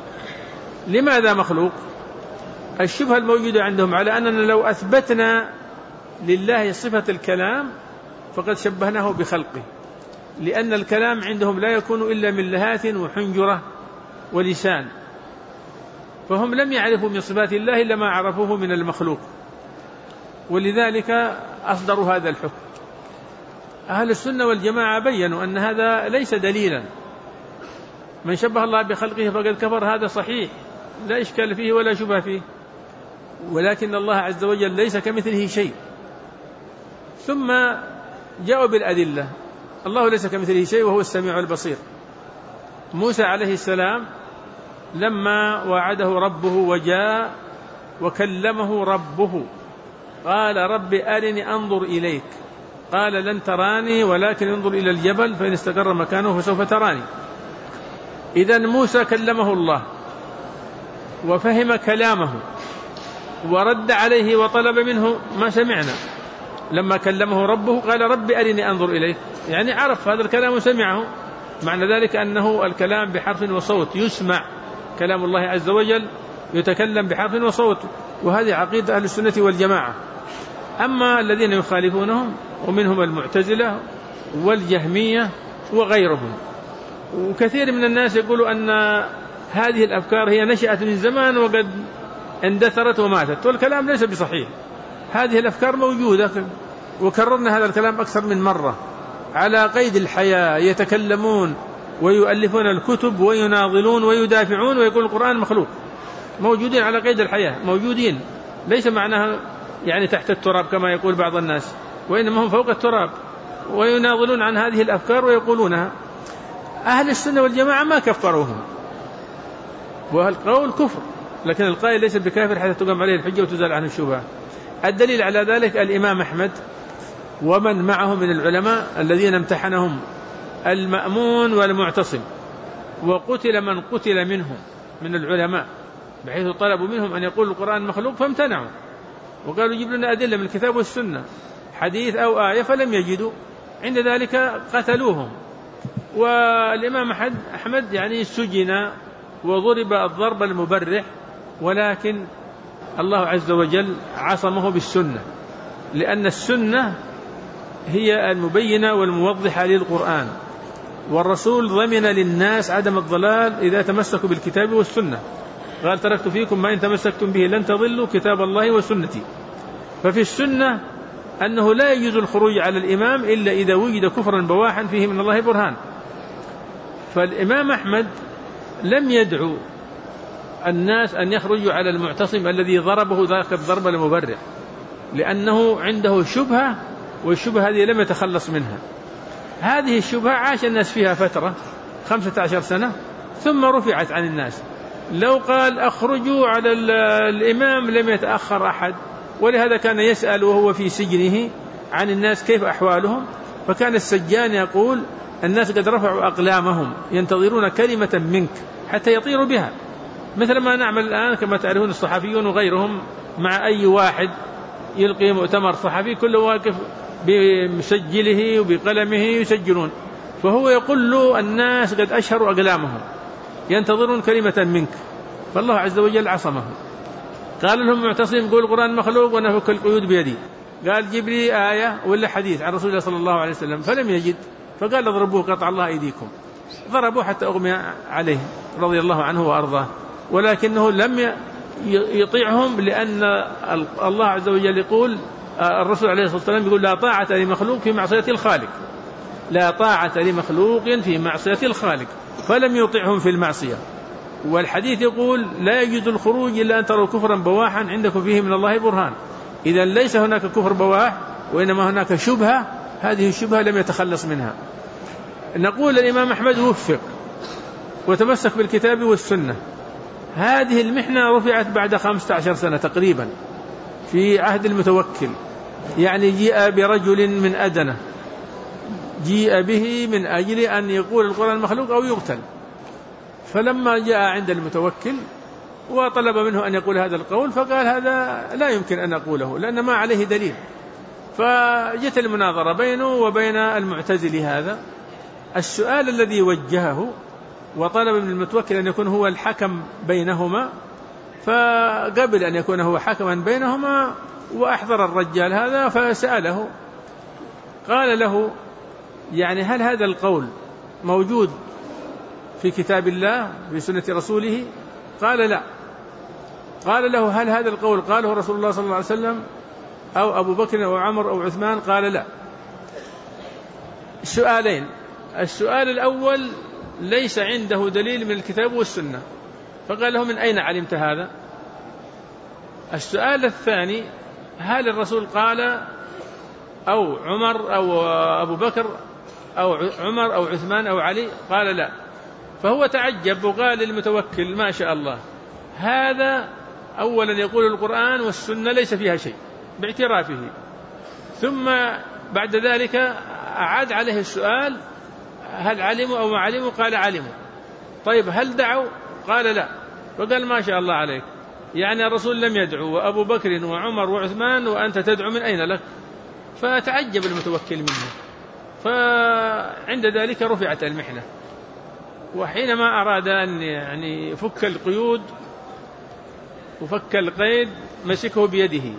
لماذا مخلوق؟ الشبهة الموجودة عندهم على أننا لو أثبتنا لله صفة الكلام فقد شبهناه بخلقه، لأن الكلام عندهم لا يكون إلا من لهات وحنجرة ولسان، فهم لم يعرفوا من صفات الله إلا ما عرفوه من المخلوق، ولذلك أصدروا هذا الحكم. أهل السنة والجماعة بيّنوا أن هذا ليس دليلا، من شبه الله بخلقه فقد كفر، هذا صحيح لا إشكال فيه ولا شبه فيه، ولكن الله عز وجل ليس كمثله شيء. ثم جاءوا بالأدلة، الله ليس كمثله شيء وهو السميع البصير. موسى عليه السلام لما وعده ربه وجاء وكلمه ربه قال رب أرني أنظر إليك، قال لن تراني ولكن انظر إلى الجبل فإن استقر مكانه فسوف تراني. إذن موسى كلمه الله وفهم كلامه ورد عليه وطلب منه ما سمعنا. لما كلمه ربه قال رب أرني أنظر إليك، يعني عرف هذا الكلام وسمعه، معنى ذلك أنه الكلام بحرف وصوت، يسمع كلام الله عز وجل يتكلم بحرف وصوت، وهذه عقيدة أهل السنة والجماعة. أما الذين يخالفونهم ومنهم المعتزلة والجهمية وغيرهم، وكثير من الناس يقولوا أن هذه الأفكار هي نشأت من زمان وقد اندثرت وماتت، والكلام ليس بصحيح. هذه الأفكار موجودة، وكررنا هذا الكلام أكثر من مرة، على قيد الحياة يتكلمون ويؤلفون الكتب ويناضلون ويدافعون ويقول القرآن مخلوق، موجودين على قيد الحياة، موجودين، ليس معناها يعني تحت التراب كما يقول بعض الناس، وإنما هم فوق التراب، ويناضلون عن هذه الأفكار ويقولونها. أهل السنة والجماعة ما كفروهم، والقول كفر، لكن القائل ليس بكافر حتى تقام عليه الحجة وتزال عنه الشبهة. الدليل على ذلك الإمام أحمد ومن معه من العلماء الذين امتحنهم المأمون والمعتصم، وقتل من قتل منهم من العلماء، بحيث طلبوا منهم أن يقولوا القرآن مخلوق فامتنعوا، وقالوا جيب لنا أدلة من الكتاب والسنة، حديث أو آية، فلم يجدوا، عند ذلك قتلوهم. والإمام أحمد يعني سجن وضرب الضرب المبرح، ولكن الله عز وجل عصمه بالسنة، لأن السنة هي المبينة والموضحة للقرآن، والرسول ضمن للناس عدم الضلال إذا تمسكوا بالكتاب والسنة، قال تركت فيكم ما إن تمسكتم به لن تضلوا كتاب الله وسنتي. ففي السنة أنه لا يجوز الخروج على الإمام إلا إذا وجد كفرا بواحا فيه من الله برهان. فالإمام أحمد لم يدعو الناس أن يخرجوا على المعتصم الذي ضربه ذاك الضرب المبرح، لأنه عنده شبهة، والشبهة هذه لم يتخلص منها. هذه الشبهة عاش الناس فيها فترة خمسة عشر سنة ثم رفعت عن الناس. لو قال أخرجوا على الإمام لم يتأخر أحد، ولهذا كان يسأل وهو في سجنه عن الناس كيف أحوالهم، فكان السجان يقول الناس قد رفعوا أقلامهم ينتظرون كلمة منك حتى يطيروا بها، مثل ما نعمل الآن كما تعرفون الصحفيون وغيرهم مع أي واحد يلقي مؤتمر صحفي كل واقف بمسجله وبقلمه يسجلون، فهو يقول له الناس قد أشهروا أقلامهم ينتظرون كلمة منك، فالله عز وجل عصمه. قال لهم معتصم قول القرآن مخلوق ونفك القيود بيدي، قال جيب لي آية ولا حديث عن رسول الله صلى الله عليه وسلم، فلم يجد، فقال اضربوه قطع الله أيديكم، ضربوه حتى أغمي عليه رضي الله عنه وأرضاه، ولكنه لم يطيعهم، لأن الله عز وجل يقول، الرسول عليه الصلاة والسلام يقول لا طاعة لمخلوق في معصية الخالق، لا طاعة لمخلوق في معصية الخالق، فلم يطيعهم في المعصية. والحديث يقول لا يجوز الخروج إلا أن تروا كفرا بواحا عندكم فيه من الله برهان. إذا ليس هناك كفر بواح، وإنما هناك شبهة، هذه الشبهة لم يتخلص منها. نقول الإمام أحمد وفق وتمسك بالكتاب والسنة. هذه المحنة رفعت بعد خمسة عشر سنة تقريبا في عهد المتوكل، يعني جيء برجل من أدنى، جيء به من أجل أن يقول القرآن مخلوق أو يقتل، فلما جاء عند المتوكل وطلب منه أن يقول هذا القول، فقال هذا لا يمكن أن أقوله لأن ما عليه دليل، فجت المناظرة بينه وبين المعتزلي هذا. السؤال الذي وجهه وطلب من المتوكل أن يكون هو الحكم بينهما، فقبل أن يكون هو حكما بينهما، وأحضر الرجال هذا فسأله قال له يعني هل هذا القول موجود في كتاب الله في سنة رسوله؟ قال لا. قال له هل هذا القول قاله رسول الله صلى الله عليه وسلم أو أبو بكر أو عمر أو عثمان؟ قال لا. سؤالين، السؤال الأول ليس عنده دليل من الكتاب والسنة، فقال له من أين علمت هذا؟ السؤال الثاني هل الرسول قال أو عمر أو أبو بكر أو عمر أو عثمان أو علي؟ قال لا. فهو تعجب وقال للمتوكل ما شاء الله، هذا أولا يقول القرآن والسنة ليس فيها شيء باعترافه، ثم بعد ذلك أعاد عليه السؤال هل علموا أو ما علموا؟ قال علموا. طيب هل دعوا؟ قال لا. فقال ما شاء الله عليك، يعني الرسول لم يدعو وأبو بكر وعمر وعثمان وأنت تدعو، من أين لك؟ فتعجب المتوكل منه، فعند ذلك رفعت المحنة. وحينما أراد أن يعني فك القيود وفك القيد مسكه بيده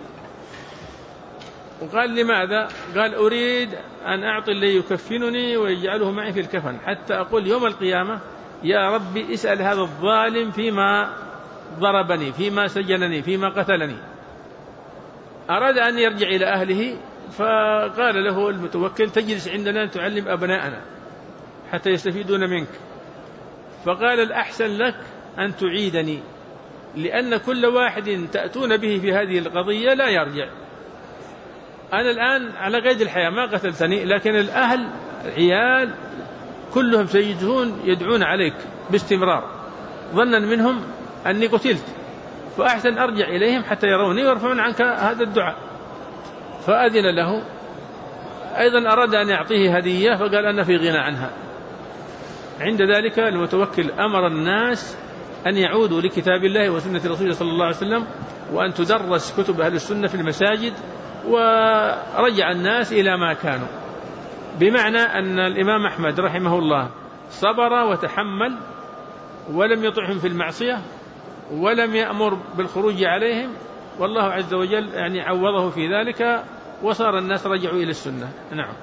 وقال لماذا؟ قال أريد أن أعطي اللي يكفنني ويجعله معي في الكفن حتى أقول يوم القيامة يا ربي اسأل هذا الظالم فيما ضربني، فيما سجنني، فيما قتلني. أراد أن يرجع إلى أهله، فقال له المتوكل تجلس عندنا تعلم أبناءنا حتى يستفيدون منك. فقال الأحسن لك أن تعيدني، لأن كل واحد تأتون به في هذه القضية لا يرجع. أنا الآن على قيد الحياة ما قتلتني، لكن الأهل العيال كلهم سيجون يدعون عليك باستمرار ظنا منهم أني قتلت، فأحسن أرجع إليهم حتى يروني ويرفعون عنك هذا الدعاء. فأذن له. أيضا أراد أن يعطيه هدية فقال أنا في غنى عنها. عند ذلك المتوكل أمر الناس أن يعودوا لكتاب الله وسنة رسوله صلى الله عليه وسلم، وأن تدرس كتب أهل السنة في المساجد، ورجع الناس إلى ما كانوا. بمعنى أن الإمام أحمد رحمه الله صبر وتحمل ولم يطعهم في المعصية ولم يأمر بالخروج عليهم، والله عز وجل يعني عوضه في ذلك، وصار الناس رجعوا إلى السنة. نعم.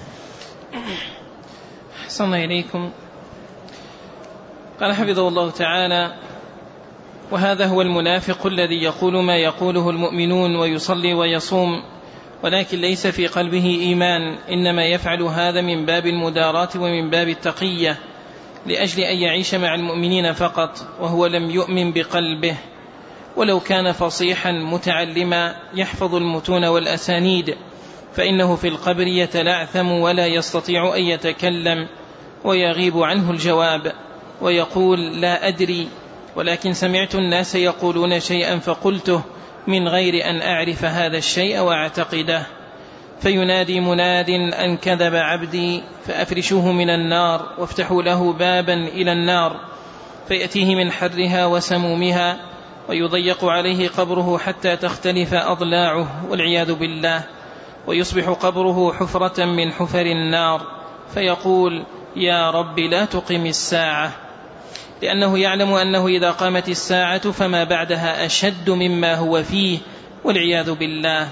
أحسن إليكم. قال حفظه الله تعالى: وهذا هو المنافق الذي يقول ما يقوله المؤمنون ويصلي ويصوم، ولكن ليس في قلبه إيمان، إنما يفعل هذا من باب المداراة ومن باب التقية، لأجل أن يعيش مع المؤمنين فقط، وهو لم يؤمن بقلبه. ولو كان فصيحا متعلما يحفظ المتون والأسانيد، فإنه في القبر يتلعثم ولا يستطيع أن يتكلم، ويغيب عنه الجواب، ويقول لا أدري، ولكن سمعت الناس يقولون شيئا فقلته من غير أن أعرف هذا الشيء وأعتقده. فينادي مناد أن كذب عبدي فأفرشوه من النار وافتحوا له بابا إلى النار، فيأتيه من حرها وسمومها، ويضيق عليه قبره حتى تختلف أضلاعه والعياذ بالله، ويصبح قبره حفرة من حفر النار، فيقول يا رب لا تقم الساعة، لأنه يعلم أنه إذا قامت الساعة فما بعدها أشد مما هو فيه والعياذ بالله.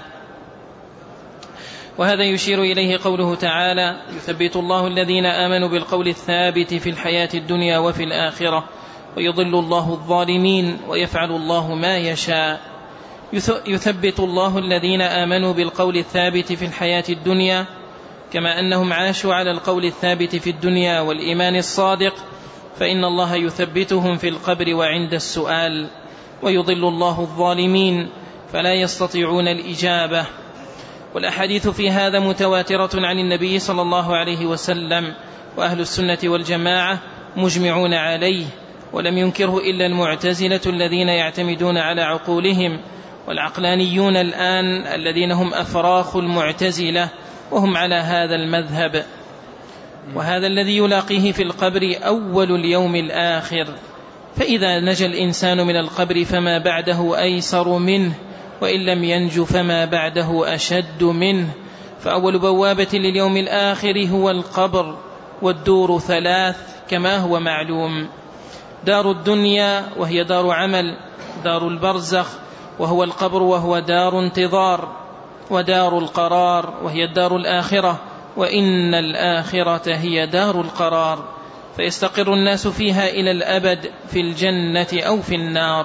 وهذا يشير إليه قوله تعالى: يثبت الله الذين آمنوا بالقول الثابت في الحياة الدنيا وفي الآخرة ويضل الله الظالمين ويفعل الله ما يشاء. يثبت الله الذين آمنوا بالقول الثابت في الحياة الدنيا، كما أنهم عاشوا على القول الثابت في الدنيا والإيمان الصادق، فإن الله يثبتهم في القبر وعند السؤال. ويضل الله الظالمين فلا يستطيعون الإجابة. والأحاديث في هذا متواترة عن النبي صلى الله عليه وسلم، وأهل السنة والجماعة مجمعون عليه، ولم ينكره إلا المعتزلة الذين يعتمدون على عقولهم، والعقلانيون الآن الذين هم أفراخ المعتزلة، وهم على هذا المذهب. وهذا الذي يلاقيه في القبر أول اليوم الآخر، فإذا نجا الإنسان من القبر فما بعده أيسر منه، وإن لم ينج فما بعده أشد منه، فأول بوابة لليوم الآخر هو القبر، والدور ثلاث كما هو معلوم: دار الدنيا وهي دار عمل، دار البرزخ وهو القبر وهو دار انتظار، ودار القرار وهي الدار الآخرة، وإن الآخرة هي دار القرار، فيستقر الناس فيها إلى الأبد في الجنة أو في النار.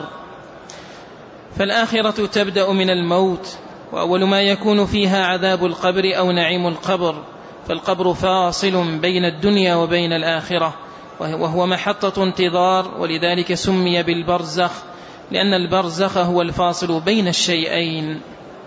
فالآخرة تبدأ من الموت، وأول ما يكون فيها عذاب القبر أو نعيم القبر، فالقبر فاصل بين الدنيا وبين الآخرة، وهو محطة انتظار، ولذلك سمي بالبرزخ، لأن البرزخ هو الفاصل بين الشيئين.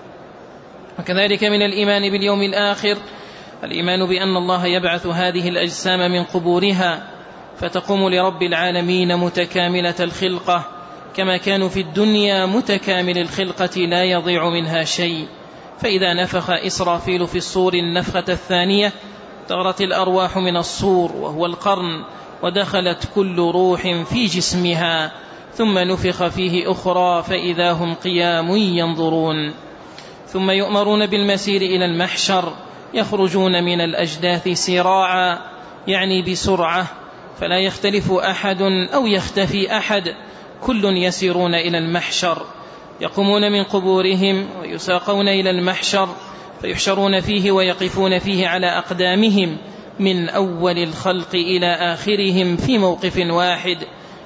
وكذلك من الإيمان باليوم الآخر الإيمان بأن الله يبعث هذه الأجسام من قبورها فتقوم لرب العالمين متكاملة الخلقة، كما كانوا في الدنيا متكامل الخلقة لا يضيع منها شيء. فإذا نفخ إسرافيل في الصور النفخة الثانية طارت الأرواح من الصور وهو القرن، ودخلت كل روح في جسمها، ثم نفخ فيه أخرى فإذا هم قيام ينظرون. ثم يؤمرون بالمسير إلى المحشر، يخرجون من الأجداث سراعا، يعني بسرعة، فلا يختلف أحد أو يختفي أحد، كل يسيرون إلى المحشر، يقومون من قبورهم ويساقون إلى المحشر، فيحشرون فيه ويقفون فيه على أقدامهم من أول الخلق إلى آخرهم في موقف واحد،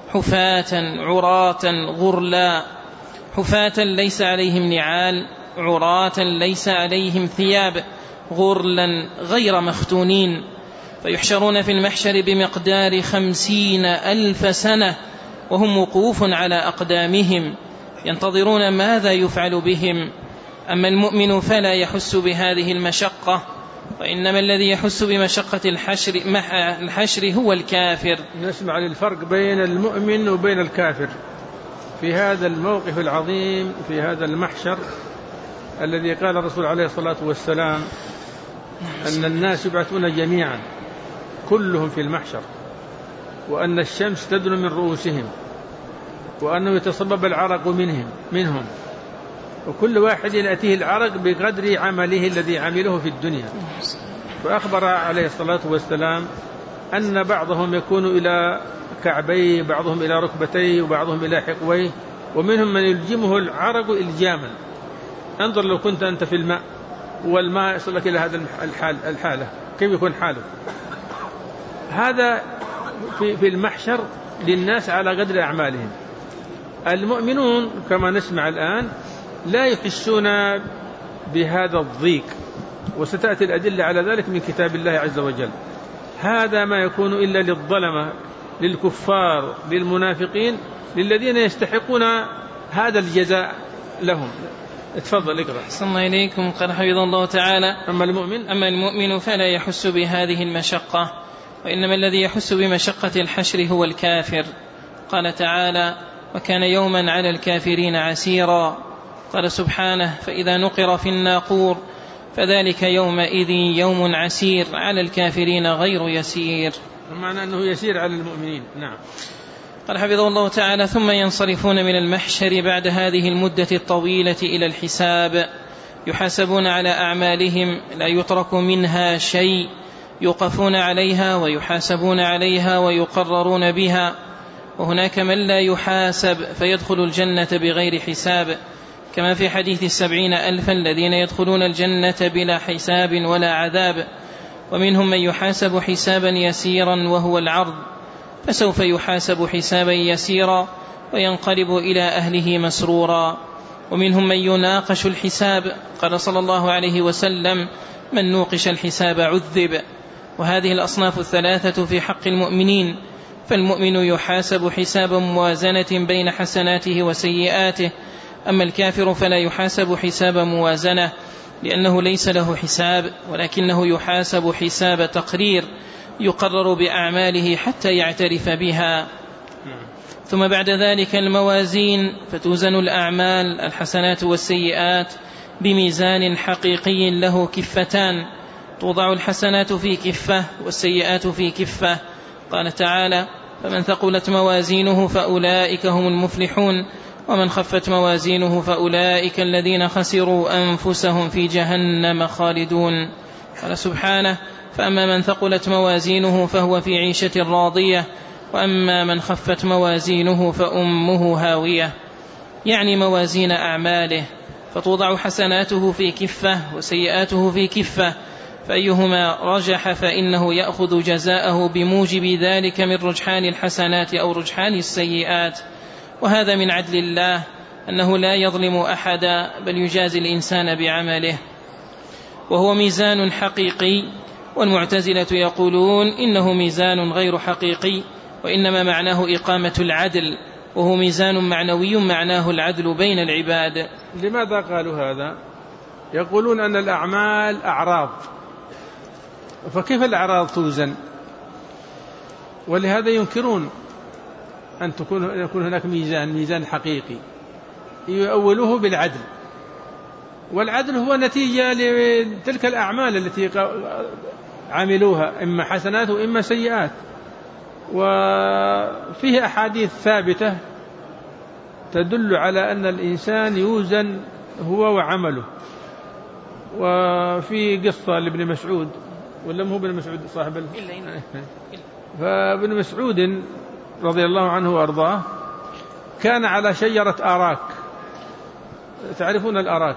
حفاة عراة غرلا، حفاة ليس عليهم نعال، عراة ليس عليهم ثياب، غرلا غير مختونين. فيحشرون في المحشر بمقدار خمسين ألف سنة وهم وقوف على أقدامهم ينتظرون ماذا يفعل بهم. أما المؤمن فلا يحس بهذه المشقة، وإنما الذي يحس بمشقة الحشر, الحشر هو الكافر. نسمع للفرق بين المؤمن وبين الكافر في هذا الموقف العظيم، في هذا المحشر الذي قال الرسول عليه الصلاة والسلام أن الناس يبعثون جميعا كلهم في المحشر، وأن الشمس تدنو من رؤوسهم، وأنه يتصبب العرق منهم منهم وكل واحد يأتيه العرق بقدر عمله الذي عمله في الدنيا. فأخبر عليه الصلاة والسلام أن بعضهم يكون إلى كعبيه، بعضهم إلى ركبتيه، وبعضهم إلى حقويه، ومنهم من يلجمه العرق إلجاما. انظر لو كنت أنت في الماء والماء يصلك إلى هذا الحال الحالة كيف يكون حاله؟ هذا في, في المحشر للناس على قدر أعمالهم. المؤمنون كما نسمع الآن لا يحسون بهذا الضيق، وستأتي الأدلة على ذلك من كتاب الله عز وجل. هذا ما يكون إلا للظلمة، للكفار، للمنافقين، للذين يستحقون هذا الجزاء لهم. اتفضل اقرأ. صلى إليكم. قال حفظه الله تعالى: أما المؤمن أما المؤمن فلا يحس بهذه المشقة، وإنما الذي يحس بمشقة الحشر هو الكافر. قال تعالى: وكان يوما على الكافرين عسيرا. قال سبحانه: فإذا نقر في الناقور فذلك يومئذ يوم عسير على الكافرين غير يسير. معنى أنه يسير على المؤمنين. نعم. قال حفظه الله تعالى: ثم ينصرفون من المحشر بعد هذه المدة الطويلة إلى الحساب، يحاسبون على أعمالهم لا يترك منها شيء، يوقفون عليها ويحاسبون عليها ويقررون بها. وهناك من لا يحاسب فيدخل الجنة بغير حساب، كما في حديث السبعين ألفا الذين يدخلون الجنة بلا حساب ولا عذاب. ومنهم من يحاسب حسابا يسيرا وهو العرض، فسوف يحاسب حسابا يسيرا وينقلب إلى أهله مسرورا. ومنهم من يناقش الحساب، قال صلى الله عليه وسلم: من نوقش الحساب عذب. وهذه الأصناف الثلاثة في حق المؤمنين، فالمؤمن يحاسب حساب موازنة بين حسناته وسيئاته، أما الكافر فلا يحاسب حساب موازنة، لأنه ليس له حساب، ولكنه يحاسب حساب تقرير، يقرر بأعماله حتى يعترف بها. ثم بعد ذلك الموازين، فتوزن الأعمال الحسنات والسيئات بميزان حقيقي له كفتان، توضع الحسنات في كفة والسيئات في كفة. قال تعالى: فمن ثقلت موازينه فأولئك هم المفلحون. ومن خفت موازينه فأولئك الذين خسروا أنفسهم في جهنم خالدون. قال سبحانه: فأما من ثقلت موازينه فهو في عيشة راضية وأما من خفت موازينه فأمه هاوية، يعني موازين أعماله، فتوضع حسناته في كفة وسيئاته في كفة، فأيهما رجح فإنه يأخذ جزاءه بموجب ذلك من رجحان الحسنات أو رجحان السيئات. وهذا من عدل الله أنه لا يظلم أحدا بل يجازي الإنسان بعمله، وهو ميزان حقيقي. والمعتزلة يقولون إنه ميزان غير حقيقي وإنما معناه إقامة العدل، وهو ميزان معنوي معناه العدل بين العباد. لماذا قالوا هذا؟ يقولون أن الأعمال أعراض، فكيف الأعراض توزن؟ ولهذا ينكرون أن تكون يكون هناك ميزان ميزان حقيقي، يؤولوه بالعدل، والعدل هو نتيجة لتلك الأعمال التي عملوها، إما حسنات وإما سيئات. وفيه أحاديث ثابتة تدل على أن الإنسان يوزن هو وعمله. وفي قصة لابن مسعود، ولا هو ابن مسعود صاحب ال... فابن مسعود رضي الله عنه وأرضاه كان على شجرة أراك، تعرفون الأراك،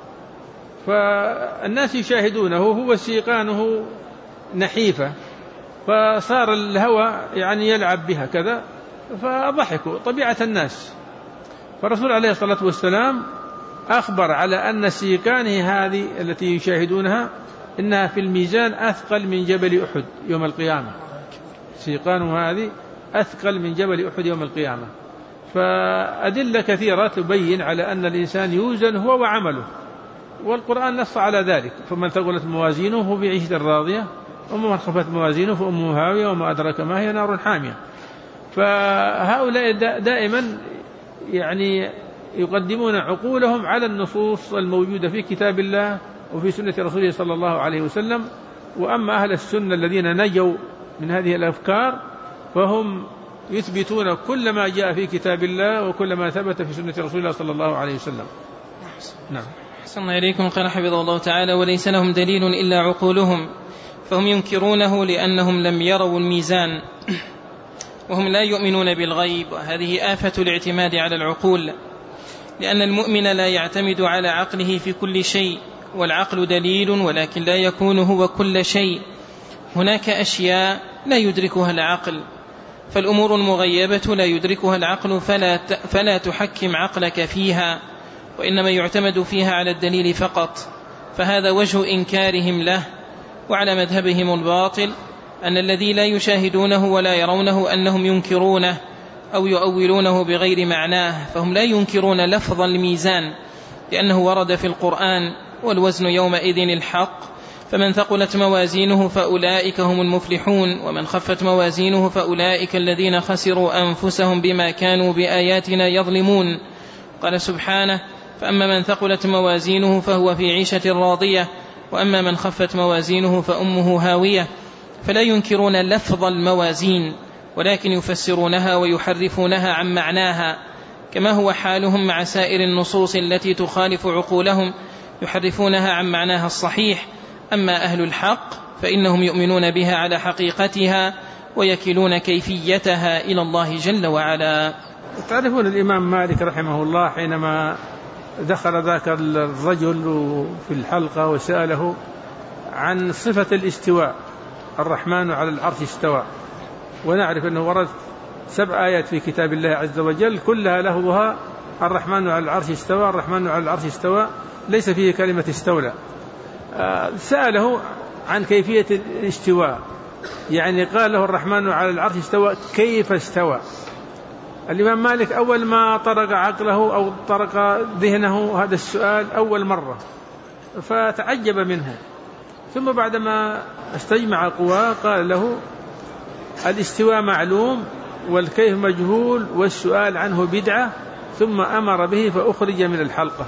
فالناس يشاهدونه، هو سيقانه نحيفة، فصار الهوى يعني يلعب بها كذا، فضحكوا طبيعة الناس. فالرسول عليه الصلاة والسلام أخبر على أن سيقانه هذه التي يشاهدونها إنها في الميزان أثقل من جبل أحد يوم القيامة، سيقانه هذه أثقل من جبل أحد يوم القيامة. فأدلة كثيرة تبين على أن الإنسان يوزن هو وعمله، والقرآن نص على ذلك: فمن ثقلت موازينه فهو في عيشة راضية ومن خفت موازينه فأمه هاوية وما أدرك ما هي نار حامية. فهؤلاء دائما يعني يقدمون عقولهم على النصوص الموجودة في كتاب الله وفي سنة رسوله صلى الله عليه وسلم. وأما أهل السنة الذين نجوا من هذه الأفكار فهم يثبتون كل ما جاء في كتاب الله وكل ما ثبت في سنة رسول الله صلى الله عليه وسلم. نعم. أحسن إليكم. قال حفظه الله تعالى: وليس لهم دليل إلا عقولهم، فهم ينكرونه لأنهم لم يروا الميزان وهم لا يؤمنون بالغيب، وهذه آفة الاعتماد على العقول، لأن المؤمن لا يعتمد على عقله في كل شيء، والعقل دليل ولكن لا يكون هو كل شيء. هناك أشياء لا يدركها العقل، فالأمور المغيبة لا يدركها العقل، فلا, فلا تحكم عقلك فيها، وإنما يعتمد فيها على الدليل فقط. فهذا وجه إنكارهم له. وعلى مذهبهم الباطل أن الذي لا يشاهدونه ولا يرونه أنهم ينكرونه أو يؤولونه بغير معناه، فهم لا ينكرون لفظ الميزان لأنه ورد في القرآن: والوزن يومئذ الحق، فمن ثقلت موازينه فأولئك هم المفلحون ومن خفت موازينه فأولئك الذين خسروا أنفسهم بما كانوا بآياتنا يظلمون. قال سبحانه: فأما من ثقلت موازينه فهو في عيشة راضية وأما من خفت موازينه فأمه هاوية. فلا ينكرون لفظ الموازين ولكن يفسرونها ويحرفونها عن معناها، كما هو حالهم مع سائر النصوص التي تخالف عقولهم، يحرفونها عن معناها الصحيح. أما أهل الحق فإنهم يؤمنون بها على حقيقتها ويكلون كيفيتها إلى الله جل وعلا. تعرفون الإمام مالك رحمه الله حينما دخل ذاك الرجل في الحلقة وسأله عن صفة الاستواء: الرحمن على العرش استوى، ونعرف أنه ورد سبع آيات في كتاب الله عز وجل كلها لفظها الرحمن على العرش استوى، الرحمن على العرش استوى، ليس فيه كلمة استولى. سأله عن كيفية الاستواء، يعني قال له الرحمن على العرش استوى، كيف استوى؟ الإمام مالك أول ما طرق عقله أو طرق ذهنه هذا السؤال أول مرة، فتعجب منه، ثم بعدما استجمع قواه قال له: الاستواء معلوم والكيف مجهول والسؤال عنه بدعة. ثم أمر به فأخرج من الحلقة،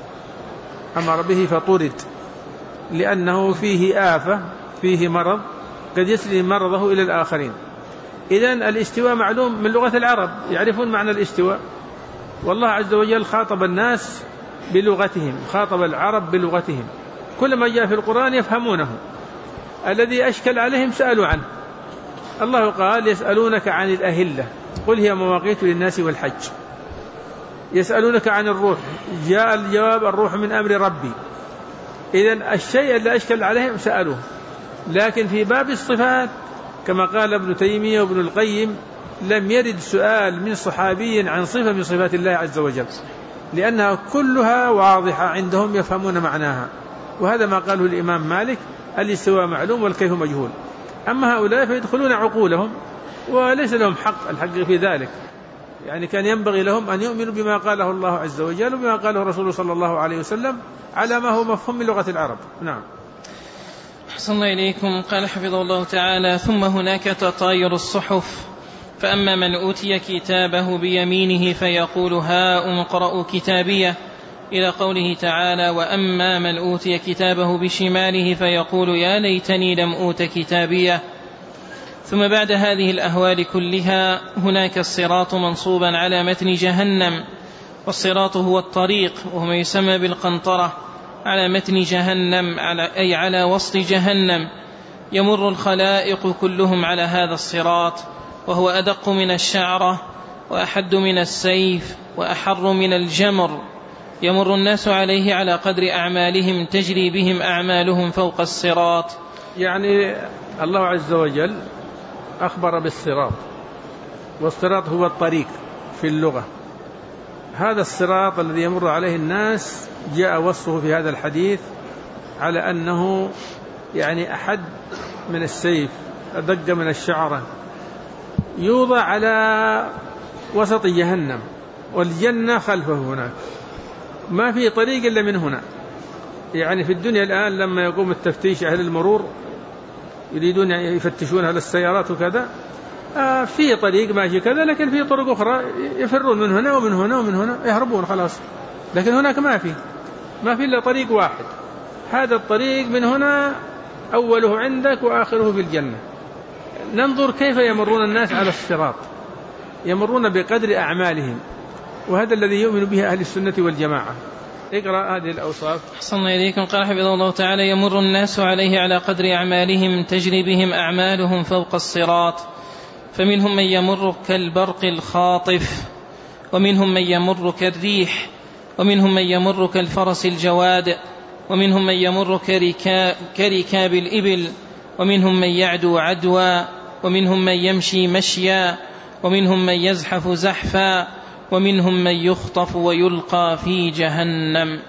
أمر به فطرد، لأنه فيه آفة، فيه مرض قد يسري مرضه إلى الآخرين. إذن الاستواء معلوم من لغة العرب، يعرفون معنى الاستواء، والله عز وجل خاطب الناس بلغتهم، خاطب العرب بلغتهم، كل ما جاء في القرآن يفهمونه، الذي أشكل عليهم سألوا عنه. الله قال يسألونك عن الأهلة قل هي مواقيت للناس والحج، يسألونك عن الروح، جاء الجواب الروح من أمر ربي. إذن الشيء اللي أشكل عليهم سألوه. لكن في باب الصفات كما قال ابن تيمية وابن القيم لم يرد سؤال من صحابي عن صفة من صفات الله عز وجل، لأنها كلها واضحة عندهم يفهمون معناها، وهذا ما قاله الإمام مالك: الاستواء معلوم والكيف مجهول. أما هؤلاء فيدخلون عقولهم وليس لهم حق الحق في ذلك، يعني كان ينبغي لهم أن يؤمنوا بما قاله الله عز وجل وبما قاله رسوله صلى الله عليه وسلم على ما هو مفهوم من لغة العرب. نعم. أحسن الله إليكم. قال حفظه الله تعالى: ثم هناك تطاير الصحف، فأما من أوتي كتابه بيمينه فيقول هاؤم اقرءوا كتابيه، إلى قوله تعالى: وأما من أوتي كتابه بشماله فيقول يا ليتني لم أوت كتابيه. ثم بعد هذه الأهوال كلها هناك الصراط منصوبا على متن جهنم، والصراط هو الطريق وهو يسمى بالقنطرة، على متن جهنم أي على وسط جهنم، يمر الخلائق كلهم على هذا الصراط، وهو أدق من الشعرة وأحد من السيف وأحر من الجمر، يمر الناس عليه على قدر أعمالهم تجري بهم أعمالهم فوق الصراط. يعني الله عز وجل أخبر بالصراط، والصراط هو الطريق في اللغة. هذا الصراط الذي يمر عليه الناس جاء وصفه في هذا الحديث على أنه يعني أحد من السيف أدق من الشعرة، يوضع على وسط جهنم والجنة خلفه هناك، ما في طريق إلا من هنا. يعني في الدنيا الآن لما يقوم التفتيش أهل المرور يريدون يفتشون على السيارات وكذا، آه في طريق ماشي كذا، لكن في طرق أخرى يفرون من هنا ومن هنا ومن هنا يهربون خلاص. لكن هناك ما في ما في إلا طريق واحد، هذا الطريق من هنا أوله عندك وآخره في الجنة. ننظر كيف يمرون الناس على الصراط، يمرون بقدر أعمالهم، وهذا الذي يؤمن به أهل السنة والجماعة. اقرأ هذه الأوصاف. أحسن الله إليكم. قال حفظه الله تعالى: يمر الناس عليه على قدر أعمالهم تجري بهم أعمالهم فوق الصراط، فمنهم من يمر كالبرق الخاطف، ومنهم من يمر كالريح، ومنهم من يمر كالفرس الجواد، ومنهم من يمر كركاب, كركاب الإبل، ومنهم من يعدو عدوا، ومنهم من يمشي مشيا، ومنهم من يزحف زحفا، ومنهم من يخطف ويلقى في جهنم.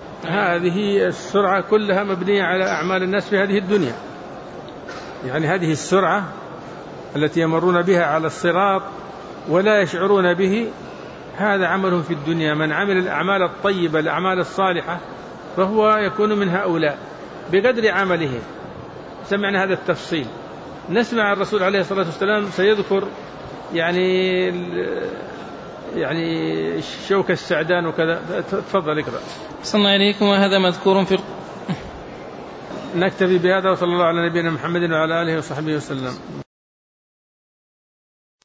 هذه السرعة كلها مبنية على أعمال الناس في هذه الدنيا. يعني هذه السرعة التي يمرون بها على الصراط ولا يشعرون به، هذا عملهم في الدنيا. من عمل الأعمال الطيبة الأعمال الصالحة فهو يكون من هؤلاء بقدر عمله. سمعنا هذا التفصيل، نسمع الرسول عليه الصلاة والسلام سيذكر يعني يعني شوك السعدان وكذا. تفضل اقرأ. صلى الله عليكم. وهذا مذكور في نكتفي بهذا، وصلى الله على نبينا محمد وعلى آله وصحبه وسلم.